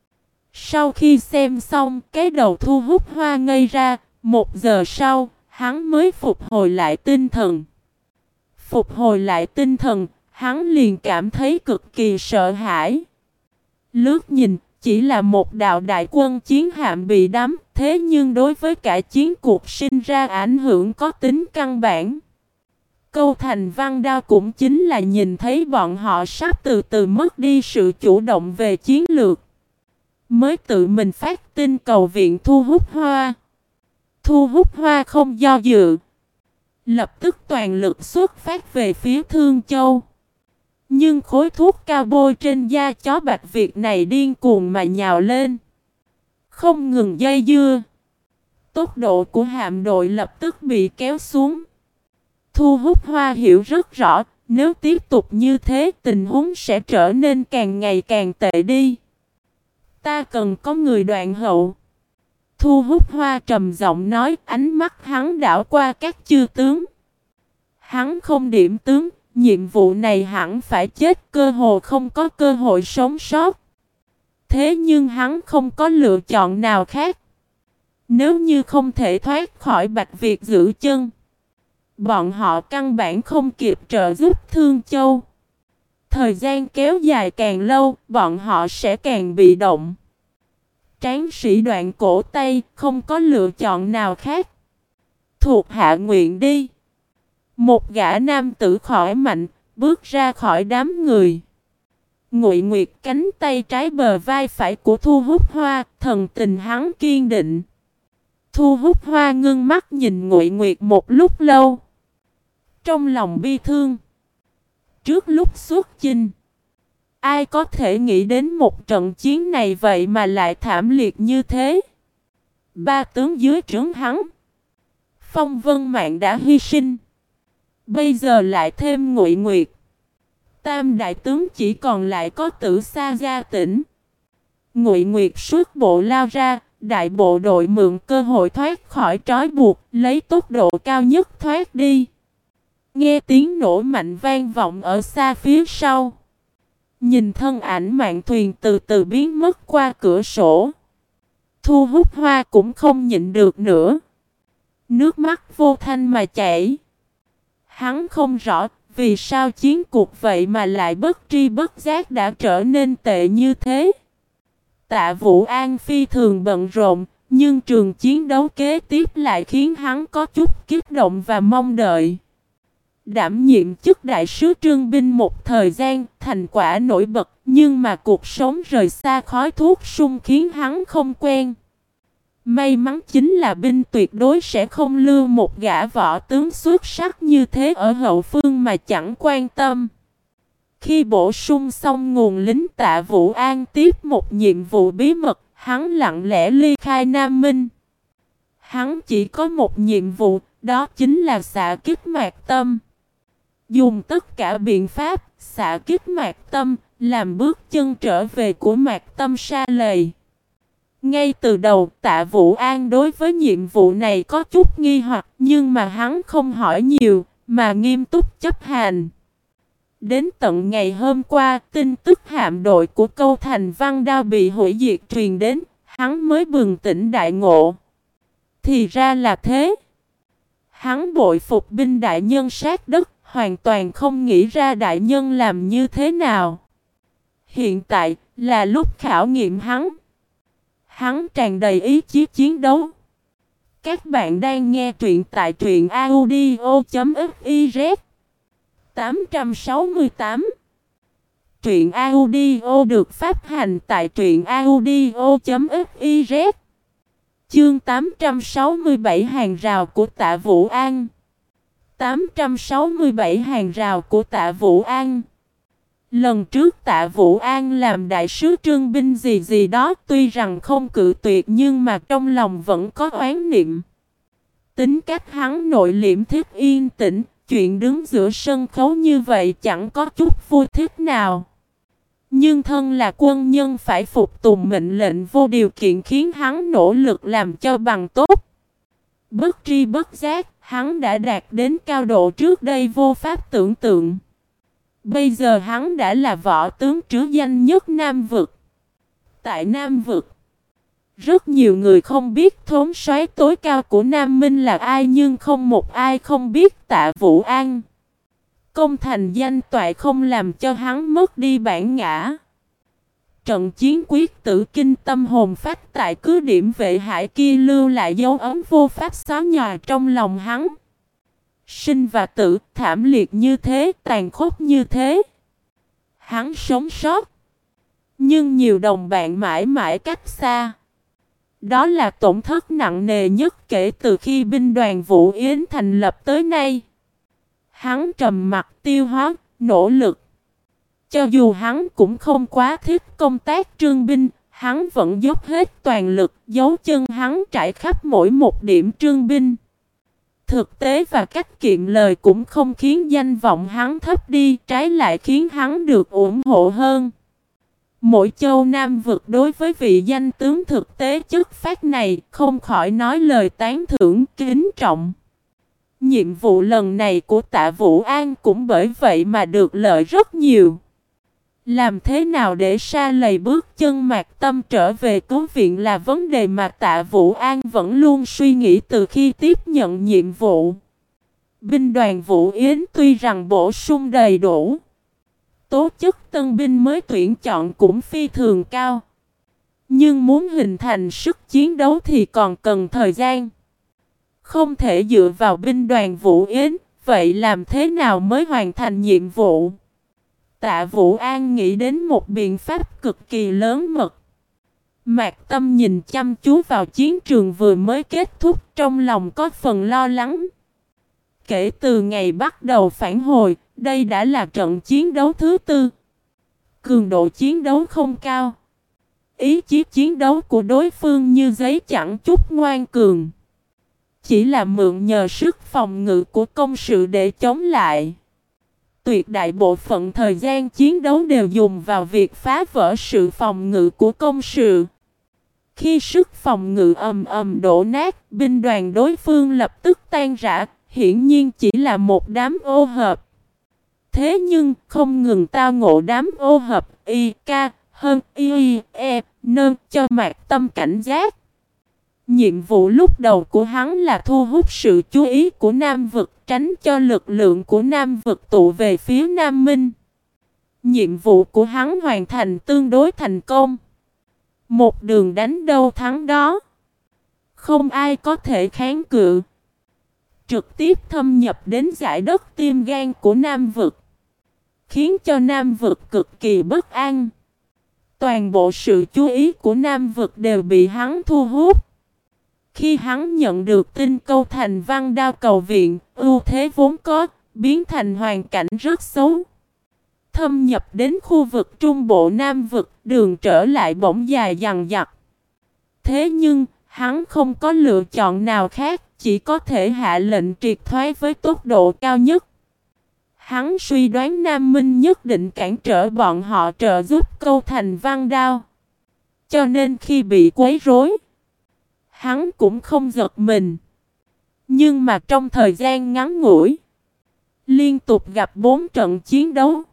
Sau khi xem xong, cái đầu Thu Hút Hoa ngây ra, một giờ sau, hắn mới phục hồi lại tinh thần. Phục hồi lại tinh thần, hắn liền cảm thấy cực kỳ sợ hãi. Lướt nhìn, chỉ là một đạo đại quân chiến hạm bị đắm, thế nhưng đối với cả chiến cuộc sinh ra ảnh hưởng có tính căn bản. Câu thành văn đao cũng chính là nhìn thấy bọn họ sắp từ từ mất đi sự chủ động về chiến lược. Mới tự mình phát tin cầu viện Thu Hút Hoa. Thu Hút Hoa không do dự. Lập tức toàn lực xuất phát về phía Thương Châu. Nhưng khối thuốc cao bôi trên da chó Bạch Việt này điên cuồng mà nhào lên. Không ngừng dây dưa. Tốc độ của hạm đội lập tức bị kéo xuống. Thu Hút Hoa hiểu rất rõ, nếu tiếp tục như thế tình huống sẽ trở nên càng ngày càng tệ đi. Ta cần có người đoạn hậu. Thu Hút Hoa trầm giọng nói, ánh mắt hắn đảo qua các chư tướng. Hắn không điểm tướng, nhiệm vụ này hẳn phải chết, cơ hồ không có cơ hội sống sót. Thế nhưng hắn không có lựa chọn nào khác. Nếu như không thể thoát khỏi Bạch Việt giữ chân, bọn họ căn bản không kịp trợ giúp Thương Châu. Thời gian kéo dài càng lâu, bọn họ sẽ càng bị động. Tráng sĩ đoạn cổ tay, không có lựa chọn nào khác. Thuộc hạ nguyện đi. Một gã nam tử khỏi mạnh, bước ra khỏi đám người. Ngụy Nguyệt cánh tay trái bờ vai phải của Thu Hút Hoa, thần tình hắn kiên định. Thu Hút Hoa ngưng mắt nhìn Ngụy Nguyệt một lúc lâu. Trong lòng bi thương. Trước lúc xuất chinh, ai có thể nghĩ đến một trận chiến này vậy mà lại thảm liệt như thế. Ba tướng dưới trướng hắn, Phong Vân Mạn đã hy sinh. Bây giờ lại thêm Ngụy Nguyệt. Tam đại tướng chỉ còn lại có Tử Sa Gia Tỉnh. Ngụy Nguyệt xuất bộ lao ra, đại bộ đội mượn cơ hội thoát khỏi trói buộc, lấy tốc độ cao nhất thoát đi. Nghe tiếng nổ mạnh vang vọng ở xa phía sau. Nhìn thân ảnh mạn thuyền từ từ biến mất qua cửa sổ. Thu Hút Hoa cũng không nhịn được nữa. Nước mắt vô thanh mà chảy. Hắn không rõ vì sao chiến cuộc vậy mà lại bất tri bất giác đã trở nên tệ như thế. Tạ Vũ An phi thường bận rộn, nhưng trường chiến đấu kế tiếp lại khiến hắn có chút kích động và mong đợi. Đảm nhiệm chức đại sứ trương binh một thời gian, thành quả nổi bật, nhưng mà cuộc sống rời xa khói thuốc sung khiến hắn không quen. May mắn chính là binh tuyệt đối sẽ không lưu một gã võ tướng xuất sắc như thế ở hậu phương mà chẳng quan tâm. Khi bổ sung xong nguồn lính, Tạ Vũ An tiếp một nhiệm vụ bí mật, hắn lặng lẽ ly khai Nam Minh. Hắn chỉ có một nhiệm vụ, đó chính là xạ kích Mạc Tâm. Dùng tất cả biện pháp xạ kích Mạc Tâm, làm bước chân trở về của Mạc Tâm sa lầy. Ngay từ đầu, Tạ Vũ An đối với nhiệm vụ này có chút nghi hoặc, nhưng mà hắn không hỏi nhiều, mà nghiêm túc chấp hành. Đến tận ngày hôm qua, tin tức hạm đội của Câu Thành Văn Đao bị hủy diệt truyền đến, hắn mới bừng tỉnh đại ngộ. Thì ra là thế. Hắn bội phục binh đại nhân sát đất, hoàn toàn không nghĩ ra đại nhân làm như thế nào. Hiện tại là lúc khảo nghiệm hắn. Hắn tràn đầy ý chí chiến đấu. Các bạn đang nghe truyện tại truyện audio chấm fiz. tám trăm sáu mươi tám. Truyện audio được phát hành tại truyện audio chấm fiz. Chương tám trăm sáu mươi bảy hàng rào của Tạ Vũ An. tám trăm sáu mươi bảy hàng rào của Tạ Vũ An. Lần trước Tạ Vũ An làm đại sứ trương binh gì gì đó, tuy rằng không cự tuyệt nhưng mà trong lòng vẫn có oán niệm. Tính cách hắn nội liễm thích yên tĩnh, chuyện đứng giữa sân khấu như vậy chẳng có chút vui thích nào. Nhưng thân là quân nhân phải phục tùng mệnh lệnh vô điều kiện khiến hắn nỗ lực làm cho bằng tốt. Bất tri bất giác, hắn đã đạt đến cao độ trước đây vô pháp tưởng tượng. Bây giờ hắn đã là võ tướng trứ danh nhất Nam Vực. Tại Nam Vực, rất nhiều người không biết thống soái tối cao của Nam Minh là ai, nhưng không một ai không biết Tạ Vũ An. Công thành danh toại không làm cho hắn mất đi bản ngã. Trận chiến quyết tử kinh tâm hồn phách tại cứ điểm Vệ Hải kia lưu lại dấu ấn vô pháp xóa nhòa trong lòng hắn. Sinh và tử, thảm liệt như thế, tàn khốc như thế. Hắn sống sót. Nhưng nhiều đồng bạn mãi mãi cách xa. Đó là tổn thất nặng nề nhất kể từ khi binh đoàn Vũ Yến thành lập tới nay. Hắn trầm mặc tiêu hóa, nỗ lực. Cho dù hắn cũng không quá thích công tác trương binh, hắn vẫn dốc hết toàn lực, dấu chân hắn trải khắp mỗi một điểm trương binh. Thực tế và cách kiệm lời cũng không khiến danh vọng hắn thấp đi, trái lại khiến hắn được ủng hộ hơn. Mỗi châu Nam Vực đối với vị danh tướng thực tế chất phát này không khỏi nói lời tán thưởng kính trọng. Nhiệm vụ lần này của Tạ Vũ An cũng bởi vậy mà được lợi rất nhiều. Làm thế nào để sa lầy bước chân Mạc Tâm trở về cứu viện là vấn đề mà Tạ Vũ An vẫn luôn suy nghĩ từ khi tiếp nhận nhiệm vụ. Binh đoàn Vũ Yến tuy rằng bổ sung đầy đủ, tố chất tân binh mới tuyển chọn cũng phi thường cao. Nhưng muốn hình thành sức chiến đấu thì còn cần thời gian. Không thể dựa vào binh đoàn Vũ Yến, vậy làm thế nào mới hoàn thành nhiệm vụ? Tạ Vũ An nghĩ đến một biện pháp cực kỳ lớn mật. Mạc Tâm nhìn chăm chú vào chiến trường vừa mới kết thúc, trong lòng có phần lo lắng. Kể từ ngày bắt đầu phản hồi, đây đã là trận chiến đấu thứ tư. Cường độ chiến đấu không cao. Ý chí chiến đấu của đối phương như giấy chẳng chút ngoan cường. Chỉ là mượn nhờ sức phòng ngự của công sự để chống lại. Tuyệt đại bộ phận thời gian chiến đấu đều dùng vào việc phá vỡ sự phòng ngự của công sự. Khi sức phòng ngự ầm ầm đổ nát, binh đoàn đối phương lập tức tan rã, hiển nhiên chỉ là một đám ô hợp. Thế nhưng, không ngừng tao ngộ đám ô hợp, y, ca, hơn, y, e, nơn cho Mạc Tâm cảnh giác. Nhiệm vụ lúc đầu của hắn là thu hút sự chú ý của Nam Vực, tránh cho lực lượng của Nam Vực tụ về phía Nam Minh. Nhiệm vụ của hắn hoàn thành tương đối thành công. Một đường đánh đâu thắng đó. Không ai có thể kháng cự. Trực tiếp thâm nhập đến dải đất tim gan của Nam Vực. Khiến cho Nam Vực cực kỳ bất an. Toàn bộ sự chú ý của Nam Vực đều bị hắn thu hút. Khi hắn nhận được tin Câu Thành Văn Đao cầu viện, ưu thế vốn có, biến thành hoàn cảnh rất xấu. Thâm nhập đến khu vực trung bộ Nam Vực, đường trở lại bỗng dài dằng dặc. Thế nhưng, hắn không có lựa chọn nào khác, chỉ có thể hạ lệnh triệt thoái với tốc độ cao nhất. Hắn suy đoán Nam Minh nhất định cản trở bọn họ trợ giúp Câu Thành Văn Đao. Cho nên khi bị quấy rối, hắn cũng không giật mình. Nhưng mà trong thời gian ngắn ngủi, liên tục gặp bốn trận chiến đấu.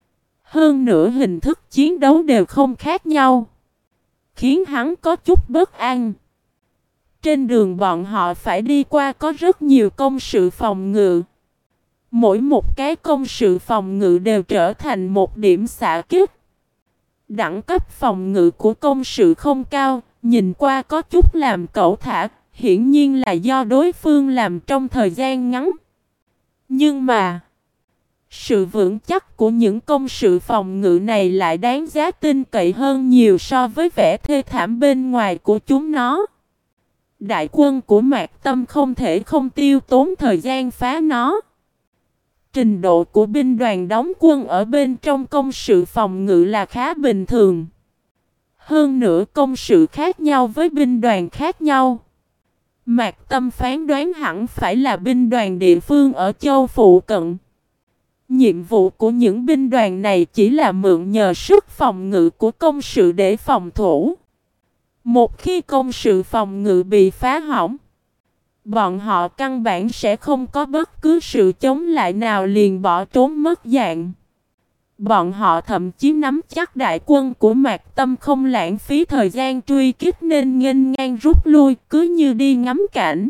Hơn nữa hình thức chiến đấu đều không khác nhau, khiến hắn có chút bất an. Trên đường bọn họ phải đi qua có rất nhiều công sự phòng ngự. Mỗi một cái công sự phòng ngự đều trở thành một điểm xạ kích. Đẳng cấp phòng ngự của công sự không cao, nhìn qua có chút làm cẩu thả, hiển nhiên là do đối phương làm trong thời gian ngắn. Nhưng mà, sự vững chắc của những công sự phòng ngự này lại đáng giá tin cậy hơn nhiều so với vẻ thê thảm bên ngoài của chúng nó. Đại quân của Mạc Tâm không thể không tiêu tốn thời gian phá nó. Trình độ của binh đoàn đóng quân ở bên trong công sự phòng ngự là khá bình thường. Hơn nữa công sự khác nhau với binh đoàn khác nhau. Mạc Tâm phán đoán hẳn phải là binh đoàn địa phương ở châu phụ cận. Nhiệm vụ của những binh đoàn này chỉ là mượn nhờ sức phòng ngự của công sự để phòng thủ. Một khi công sự phòng ngự bị phá hỏng, bọn họ căn bản sẽ không có bất cứ sự chống lại nào, liền bỏ trốn mất dạng. Bọn họ thậm chí nắm chắc đại quân của Mạc Tâm không lãng phí thời gian truy kích nên nghênh ngang rút lui, cứ như đi ngắm cảnh.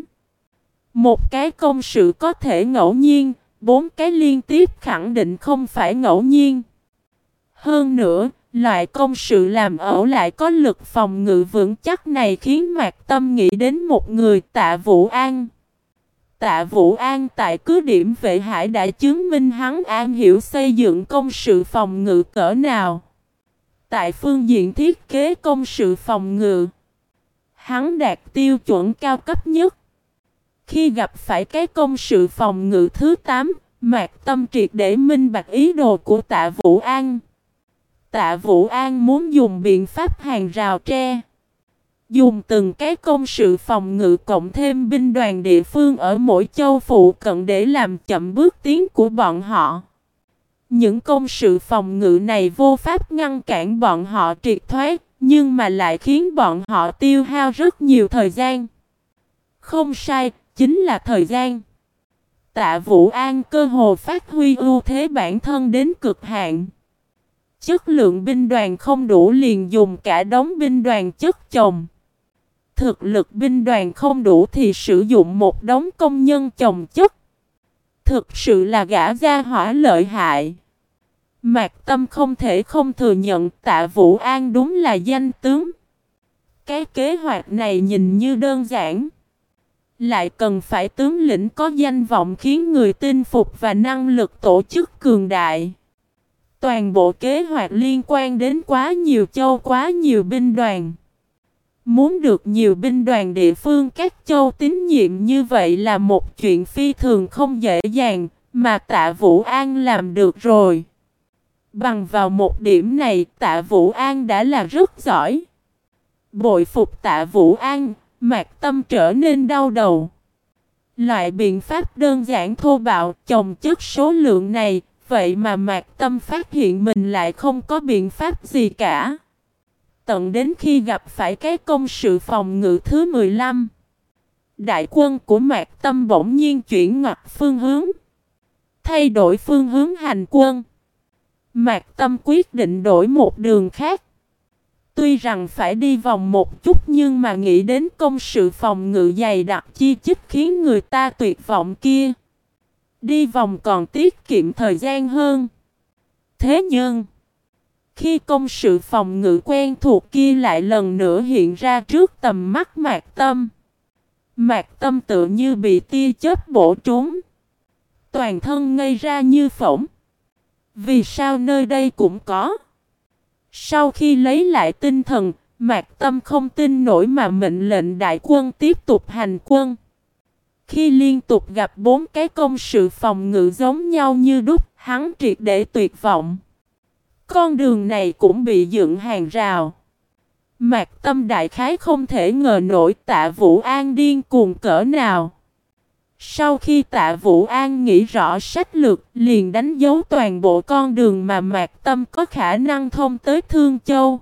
Một cái công sự có thể ngẫu nhiên, bốn cái liên tiếp khẳng định không phải ngẫu nhiên. Hơn nữa, loại công sự làm ẩu lại có lực phòng ngự vững chắc này khiến Mạc Tâm nghĩ đến một người, Tạ Vũ An. Tạ Vũ An tại cứ điểm Vệ Hải đã chứng minh hắn am hiểu xây dựng công sự phòng ngự cỡ nào. Tại phương diện thiết kế công sự phòng ngự, hắn đạt tiêu chuẩn cao cấp nhất. Khi gặp phải cái công sự phòng ngự thứ tám, Mạc Tâm triệt để minh bạch ý đồ của Tạ Vũ An. Tạ Vũ An muốn dùng biện pháp hàng rào tre. Dùng từng cái công sự phòng ngự cộng thêm binh đoàn địa phương ở mỗi châu phụ cận để làm chậm bước tiến của bọn họ. Những công sự phòng ngự này vô pháp ngăn cản bọn họ triệt thoát, nhưng mà lại khiến bọn họ tiêu hao rất nhiều thời gian. Không sai, chính là thời gian. Tạ Vũ An cơ hồ phát huy ưu thế bản thân đến cực hạn. Chất lượng binh đoàn không đủ liền dùng cả đống binh đoàn chất chồng. Thực lực binh đoàn không đủ thì sử dụng một đống công nhân chồng chất. Thực sự là gã gia hỏa lợi hại. Mạc Tâm không thể không thừa nhận Tạ Vũ An đúng là danh tướng. Cái kế hoạch này nhìn như đơn giản, lại cần phải tướng lĩnh có danh vọng khiến người tin phục và năng lực tổ chức cường đại. Toàn bộ kế hoạch liên quan đến quá nhiều châu, quá nhiều binh đoàn. Muốn được nhiều binh đoàn địa phương các châu tín nhiệm như vậy là một chuyện phi thường không dễ dàng, mà Tạ Vũ An làm được rồi. Bằng vào một điểm này, Tạ Vũ An đã là rất giỏi. Bội phục Tạ Vũ An, Mạc Tâm trở nên đau đầu. Loại biện pháp đơn giản thô bạo, chồng chất số lượng này, vậy mà Mạc Tâm phát hiện mình lại không có biện pháp gì cả. Tận đến khi gặp phải cái công sự phòng ngự thứ mười lăm, đại quân của Mạc Tâm bỗng nhiên chuyển ngoặt phương hướng, thay đổi phương hướng hành quân. Mạc Tâm quyết định đổi một đường khác. Tuy rằng phải đi vòng một chút, nhưng mà nghĩ đến công sự phòng ngự dày đặc chi chít khiến người ta tuyệt vọng kia, đi vòng còn tiết kiệm thời gian hơn. Thế nhưng khi công sự phòng ngự quen thuộc kia lại lần nữa hiện ra trước tầm mắt Mạc Tâm, Mạc Tâm tự như bị tia chớp bổ trúng, toàn thân ngây ra như phỗng. Vì sao nơi đây cũng có? Sau khi lấy lại tinh thần, Mạc Tâm không tin nổi mà mệnh lệnh đại quân tiếp tục hành quân. Khi liên tục gặp bốn cái công sự phòng ngự giống nhau như đúc, hắn triệt để tuyệt vọng. Con đường này cũng bị dựng hàng rào. Mạc Tâm đại khái không thể ngờ nổi Tạ Vũ An điên cuồng cỡ nào. Sau khi Tạ Vũ An nghĩ rõ sách lược, liền đánh dấu toàn bộ con đường mà Mạc Tâm có khả năng thông tới Thương Châu.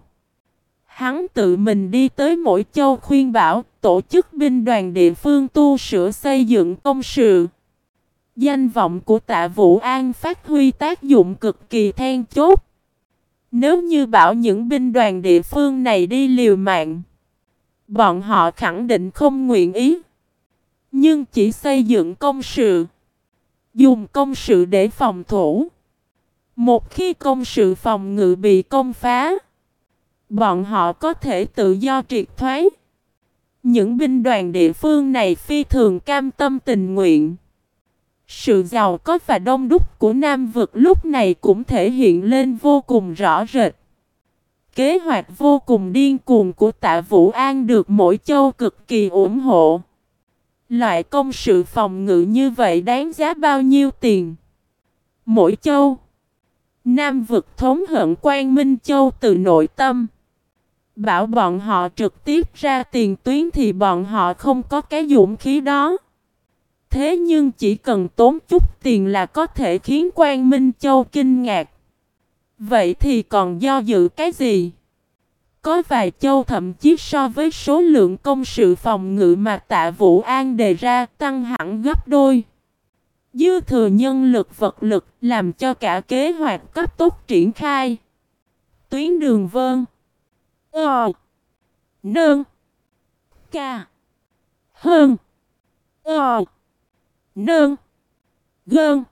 Hắn tự mình đi tới mỗi châu khuyên bảo, tổ chức binh đoàn địa phương tu sửa xây dựng công sự. Danh vọng của Tạ Vũ An phát huy tác dụng cực kỳ then chốt. Nếu như bảo những binh đoàn địa phương này đi liều mạng, bọn họ khẳng định không nguyện ý. Nhưng chỉ xây dựng công sự, dùng công sự để phòng thủ. Một khi công sự phòng ngự bị công phá, bọn họ có thể tự do triệt thoái. Những binh đoàn địa phương này phi thường cam tâm tình nguyện. Sự giàu có và đông đúc của Nam vực lúc này cũng thể hiện lên vô cùng rõ rệt. Kế hoạch vô cùng điên cuồng của Tạ Vũ An được mỗi châu cực kỳ ủng hộ. Loại công sự phòng ngự như vậy đáng giá bao nhiêu tiền? Mỗi châu, Nam vực thống hận Quang Minh Châu từ nội tâm. Bảo bọn họ trực tiếp ra tiền tuyến thì bọn họ không có cái dũng khí đó. Thế nhưng chỉ cần tốn chút tiền là có thể khiến Quang Minh Châu kinh ngạc. Vậy thì còn do dự cái gì? Có vài châu thậm chí so với số lượng công sự phòng ngự mà Tạ Vũ An đề ra tăng hẳn gấp đôi. Dư thừa nhân lực vật lực làm cho cả kế hoạch cấp tốc triển khai. Tuyến đường Vân, Ờ, Nơn, Ca, Hơn, Ờ, Nơn, Gơn.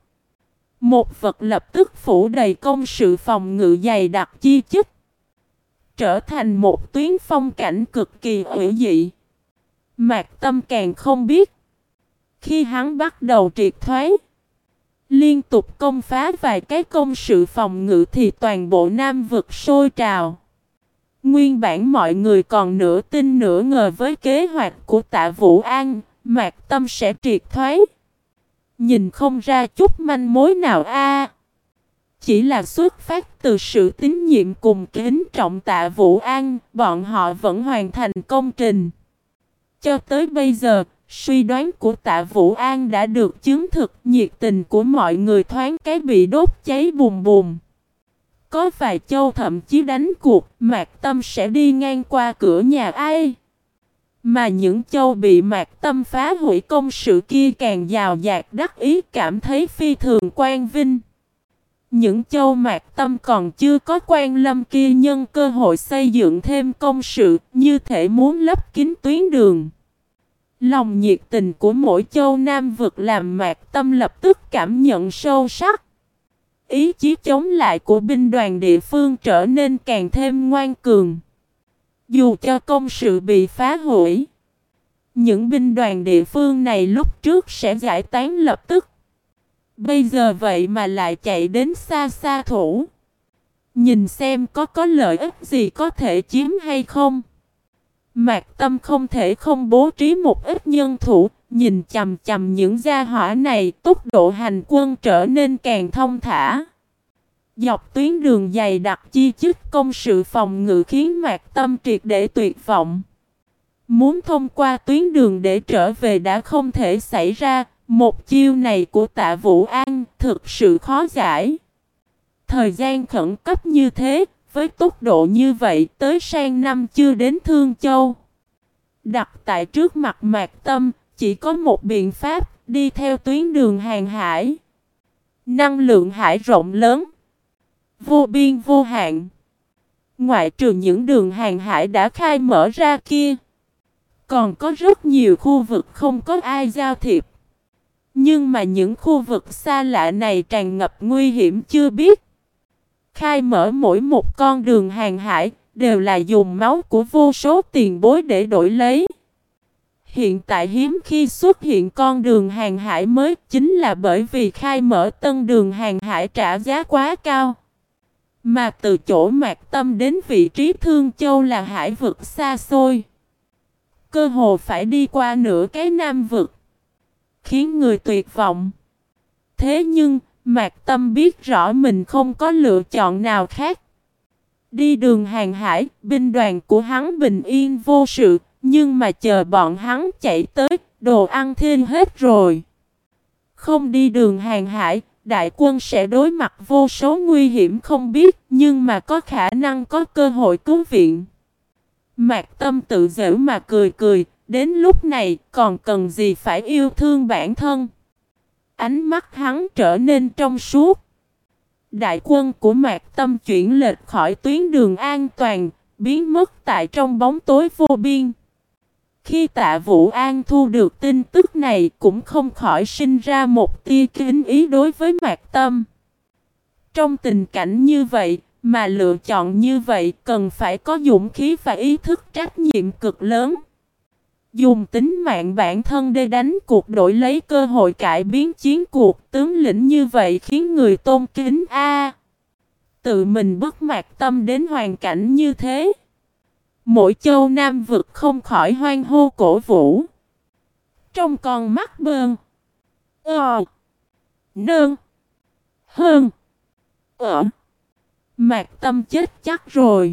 Một vật lập tức phủ đầy công sự phòng ngự dày đặc chi chít, trở thành một tuyến phong cảnh cực kỳ hữu dị. Mạc Tâm càng không biết, khi hắn bắt đầu triệt thoái, liên tục công phá vài cái công sự phòng ngự thì toàn bộ Nam vực sôi trào. Nguyên bản mọi người còn nửa tin nửa ngờ với kế hoạch của Tạ Vũ An, Mạc Tâm sẽ triệt thoái. Nhìn không ra chút manh mối nào a. Chỉ là xuất phát từ sự tín nhiệm cùng kính trọng Tạ Vũ An, bọn họ vẫn hoàn thành công trình. Cho tới bây giờ, suy đoán của Tạ Vũ An đã được chứng thực, nhiệt tình của mọi người thoáng cái bị đốt cháy bùm bùm. Có vài châu thậm chí đánh cuộc, Mạc Tâm sẽ đi ngang qua cửa nhà ai. Mà những châu bị Mạc Tâm phá hủy công sự kia càng giàu dạt đắc ý, cảm thấy phi thường quan vinh. Những châu Mạc Tâm còn chưa có quan lâm kia nhân cơ hội xây dựng thêm công sự, như thể muốn lấp kín tuyến đường. Lòng nhiệt tình của mỗi châu Nam vực làm Mạc Tâm lập tức cảm nhận sâu sắc. Ý chí chống lại của binh đoàn địa phương trở nên càng thêm ngoan cường. Dù cho công sự bị phá hủy, những binh đoàn địa phương này lúc trước sẽ giải tán lập tức. Bây giờ vậy mà lại chạy đến xa xa thủ. Nhìn xem có có lợi ích gì có thể chiếm hay không. Mạc Tâm không thể không bố trí một ít nhân thủ. Nhìn chằm chằm những gia hỏa này, tốc độ hành quân trở nên càng thông thả. Dọc tuyến đường dày đặc chi chít công sự phòng ngự khiến Mạc Tâm triệt để tuyệt vọng. Muốn thông qua tuyến đường để trở về đã không thể xảy ra. Một chiêu này của Tạ Vũ An thực sự khó giải. Thời gian khẩn cấp như thế, với tốc độ như vậy tới sang năm chưa đến Thương Châu. Đặt tại trước mặt Mạc Tâm, chỉ có một biện pháp, đi theo tuyến đường hàng hải. Năng lượng hải rộng lớn, vô biên vô hạn. Ngoại trừ những đường hàng hải đã khai mở ra kia, còn có rất nhiều khu vực không có ai giao thiệp. Nhưng mà những khu vực xa lạ này tràn ngập nguy hiểm chưa biết. Khai mở mỗi một con đường hàng hải đều là dùng máu của vô số tiền bối để đổi lấy. Hiện tại hiếm khi xuất hiện con đường hàng hải mới chính là bởi vì khai mở tân đường hàng hải trả giá quá cao. Mà từ chỗ Mạc Tâm đến vị trí Thương Châu là hải vực xa xôi. Cơ hồ phải đi qua nửa cái Nam vực. Khiến người tuyệt vọng. Thế nhưng, Mạc Tâm biết rõ mình không có lựa chọn nào khác. Đi đường hàng hải, binh đoàn của hắn bình yên vô sự. Nhưng mà chờ bọn hắn chạy tới, đồ ăn thêm hết rồi. Không đi đường hàng hải, đại quân sẽ đối mặt vô số nguy hiểm không biết, nhưng mà có khả năng có cơ hội cứu viện. Mạc Tâm tự giễu mà cười cười, đến lúc này còn cần gì phải yêu thương bản thân. Ánh mắt hắn trở nên trong suốt. Đại quân của Mạc Tâm chuyển lệch khỏi tuyến đường an toàn, biến mất tại trong bóng tối vô biên. Khi Tạ Vũ An thu được tin tức này cũng không khỏi sinh ra một tia kính ý đối với Mạc Tâm. Trong tình cảnh như vậy, mà lựa chọn như vậy cần phải có dũng khí và ý thức trách nhiệm cực lớn. Dùng tính mạng bản thân để đánh cuộc đổi lấy cơ hội cải biến chiến cuộc, tướng lĩnh như vậy khiến người tôn kính a. Tự mình bức Mạc Tâm đến hoàn cảnh như thế. Mỗi châu Nam vực không khỏi hoan hô cổ vũ. Trong con mắt bơn. Ờ. Nơn. Hơn. Ờ. Mạc Tâm chết chắc rồi.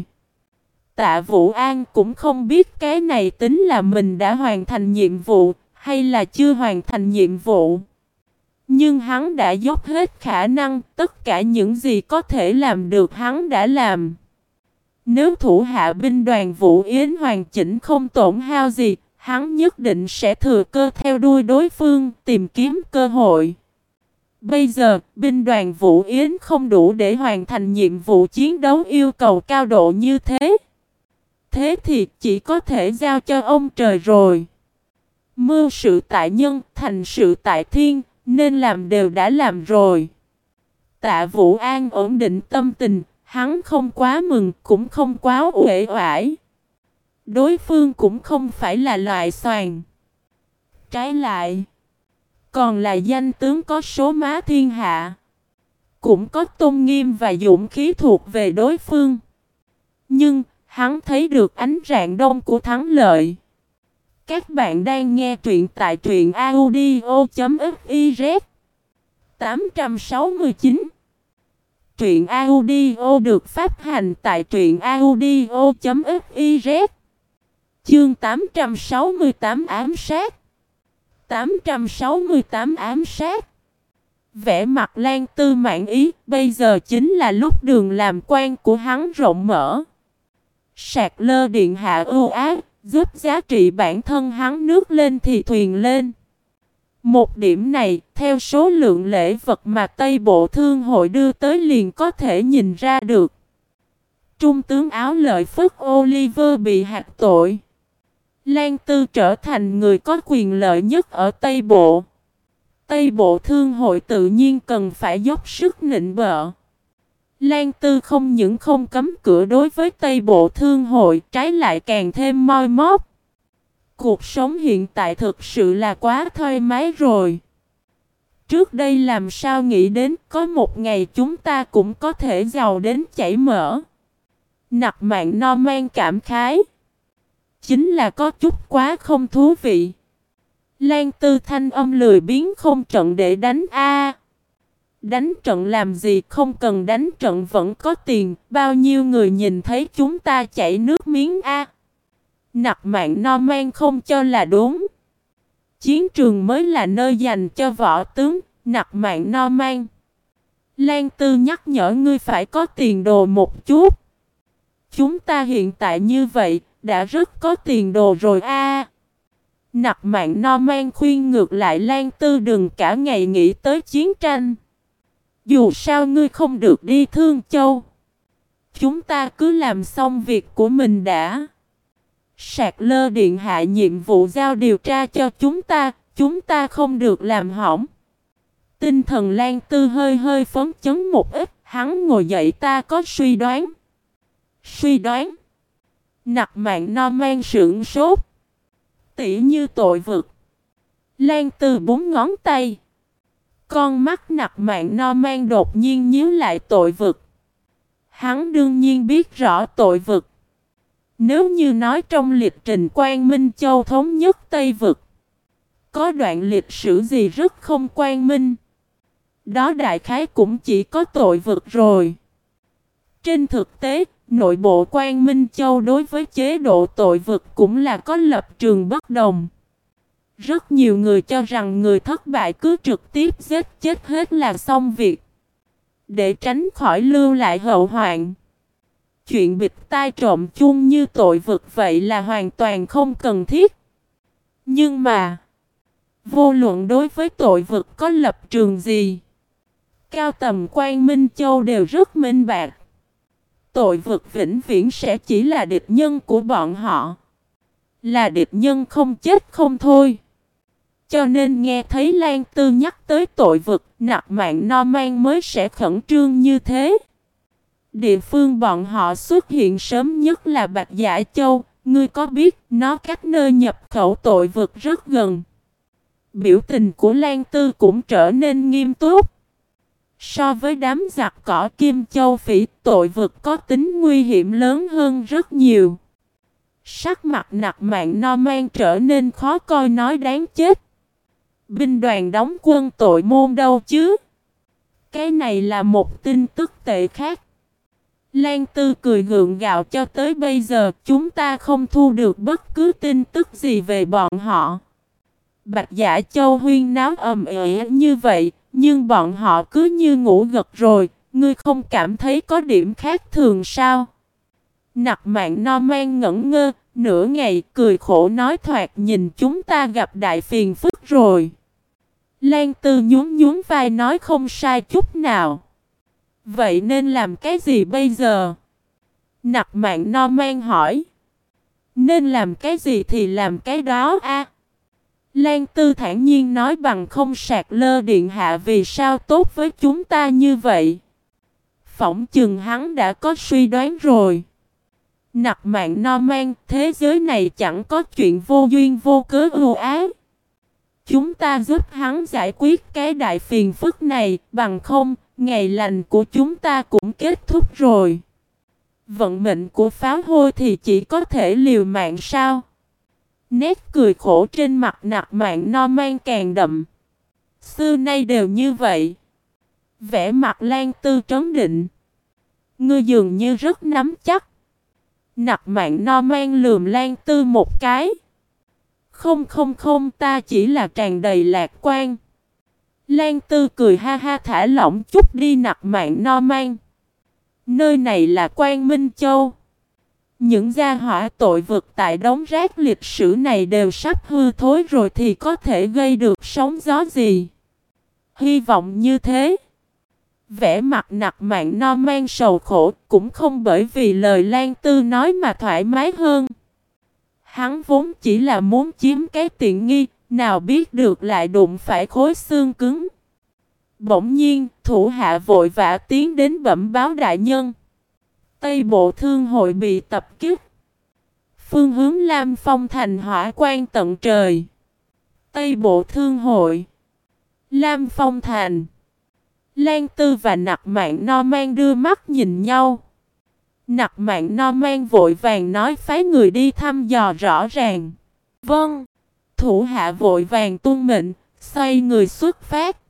Tạ Vũ An cũng không biết cái này tính là mình đã hoàn thành nhiệm vụ hay là chưa hoàn thành nhiệm vụ. Nhưng hắn đã dốc hết khả năng, tất cả những gì có thể làm được hắn đã làm. Nếu thủ hạ binh đoàn Vũ Yến hoàn chỉnh không tổn hao gì, hắn nhất định sẽ thừa cơ theo đuôi đối phương, tìm kiếm cơ hội. Bây giờ, binh đoàn Vũ Yến không đủ để hoàn thành nhiệm vụ chiến đấu yêu cầu cao độ như thế. Thế thì chỉ có thể giao cho ông trời rồi. Mưu sự tại nhân, thành sự tại thiên, nên làm đều đã làm rồi. Tạ Vũ An ổn định tâm tình, hắn không quá mừng, cũng không quá uể oải. Đối phương cũng không phải là loại xoàn. Trái lại, còn là danh tướng có số má thiên hạ. Cũng có tôn nghiêm và dũng khí thuộc về đối phương. Nhưng, hắn thấy được ánh rạng đông của thắng lợi. Các bạn đang nghe truyện tại truyện audio chấm fiz tám trăm sáu mươi chín. Truyện audio được phát hành tại truyện audio chấm fiz. Chương tám trăm sáu mươi tám ám sát. tám trăm sáu mươi tám ám sát. Vẻ mặt Lan Tư mãn ý, bây giờ chính là lúc đường làm quan của hắn rộng mở. Sạc Lơ điện hạ ưu ái, giúp giá trị bản thân hắn nước lên thì thuyền lên. Một điểm này, theo số lượng lễ vật mà Tây Bộ Thương hội đưa tới liền có thể nhìn ra được. Trung tướng áo lợi Phất Oliver bị hạt tội. Lan Tư trở thành người có quyền lợi nhất ở Tây Bộ. Tây Bộ Thương hội tự nhiên cần phải dốc sức nịnh bợ. Lan Tư không những không cấm cửa đối với Tây Bộ Thương hội, trái lại càng thêm moi móp. Cuộc sống hiện tại thực sự là quá thoải mái rồi. Trước đây làm sao nghĩ đến có một ngày chúng ta cũng có thể giàu đến chảy mỡ. Nặc Mạn No Man cảm khái. Chính là có chút quá không thú vị. Lan Tư thanh âm lười biếng, không trận để đánh a. Đánh trận làm gì, không cần đánh trận vẫn có tiền, bao nhiêu người nhìn thấy chúng ta chảy nước miếng a. Nặc Mạn No Man không cho là đúng. Chiến trường mới là nơi dành cho võ tướng, Nặc Mạn No Man. Lan Tư nhắc nhở ngươi phải có tiền đồ một chút. Chúng ta hiện tại như vậy, đã rất có tiền đồ rồi a. Nặc Mạn No Man khuyên ngược lại Lan Tư đừng cả ngày nghĩ tới chiến tranh. Dù sao ngươi không được đi Thương Châu. Chúng ta cứ làm xong việc của mình đã. Sạc Lơ điện hạ nhiệm vụ giao điều tra cho chúng ta, chúng ta không được làm hỏng. Tinh thần Lan Tư hơi hơi phấn chấn một ít, hắn ngồi dậy, ta có suy đoán. Suy đoán? Nặc Mạn No Man sững sốt. Tỉ như tội vực. Lan Tư búng ngón tay. Con mắt Nặc Mạn No Man đột nhiên nhíu lại. Tội vực. Hắn đương nhiên biết rõ tội vực. Nếu như nói trong lịch trình Quang Minh Châu thống nhất Tây vực, có đoạn lịch sử gì rất không quang minh, đó đại khái cũng chỉ có tội vực rồi. Trên thực tế, nội bộ Quang Minh Châu đối với chế độ tội vực cũng là có lập trường bất đồng. Rất nhiều người cho rằng người thất bại cứ trực tiếp giết chết hết là xong việc, để tránh khỏi lưu lại hậu hoạn. Chuyện bịt tai trộm chung như tội vực vậy là hoàn toàn không cần thiết. Nhưng mà, vô luận đối với tội vực có lập trường gì, cao tầm Quang Minh Châu đều rất minh bạch. Tội vực vĩnh viễn sẽ chỉ là địch nhân của bọn họ. Là địch nhân không chết không thôi. Cho nên nghe thấy Lan Tư nhắc tới tội vực, Nặc Mạn No Man mới sẽ khẩn trương như thế. Địa phương bọn họ xuất hiện sớm nhất là Bạch Dạ Châu. Ngươi có biết nó cách nơi nhập khẩu tội vực rất gần. Biểu tình của Lan Tư cũng trở nên nghiêm túc. So với đám giặc cỏ Kim Châu Phỉ, tội vực có tính nguy hiểm lớn hơn rất nhiều. Sắc mặt Nặc Mạn No Man trở nên khó coi, nói đáng chết. Binh đoàn đóng quân tội môn đâu chứ? Cái này là một tin tức tệ khác. Lan Tư cười gượng gạo, cho tới bây giờ chúng ta không thu được bất cứ tin tức gì về bọn họ. Bạch Dạ Châu huyên náo ầm ĩ như vậy, nhưng bọn họ cứ như ngủ gật rồi, ngươi không cảm thấy có điểm khác thường sao? Nặc Mạn No Man ngẩn ngơ, nửa ngày cười khổ nói, thoạt nhìn chúng ta gặp đại phiền phức rồi. Lan Tư nhún nhún vai nói, không sai chút nào. Vậy nên làm cái gì bây giờ? Nặc Mạn No Man hỏi. Nên làm cái gì thì làm cái đó a. Lan Tư thản nhiên nói, bằng không Sạc Lơ điện hạ vì sao tốt với chúng ta như vậy? Phỏng chừng hắn đã có suy đoán rồi. Nặc Mạn No Man, thế giới này chẳng có chuyện vô duyên vô cớ ưu ái. Chúng ta giúp hắn giải quyết cái đại phiền phức này, bằng không, ngày lành của chúng ta cũng kết thúc rồi. Vận mệnh của pháo hôi thì chỉ có thể liều mạng sao? Nét cười khổ trên mặt Nặc Mạn No Man càng đậm. Xưa nay đều như vậy. Vẻ mặt Lan Tư trấn định. Ngươi dường như rất nắm chắc. Nặc Mạn No Man lườm Lan Tư một cái. Không không không, ta chỉ là tràn đầy lạc quan. Lan Tư cười ha ha, thả lỏng chút đi Nặc Mạn No Man. Nơi này là Quang Minh Châu. Những gia hỏa tội vực tại đống rác lịch sử này đều sắp hư thối rồi thì có thể gây được sóng gió gì? Hy vọng như thế. Vẻ mặt Nặc Mạn No Man sầu khổ, cũng không bởi vì lời Lan Tư nói mà thoải mái hơn. Hắn vốn chỉ là muốn chiếm cái tiện nghi, Nào biết được lại đụng phải khối xương cứng. Bỗng nhiên, thủ hạ vội vã tiến đến bẩm báo đại nhân. Tây Bộ Thương hội bị tập kích. Phương hướng Lam Phong thành hỏa quan tận trời. Tây Bộ Thương hội. Lam Phong thành. Lan Tư và Nặc Mạn No Man đưa mắt nhìn nhau. Nặc Mạn No Man vội vàng nói phái người đi thăm dò rõ ràng. Vâng. Thủ hạ vội vàng tuân mệnh, xoay người xuất phát.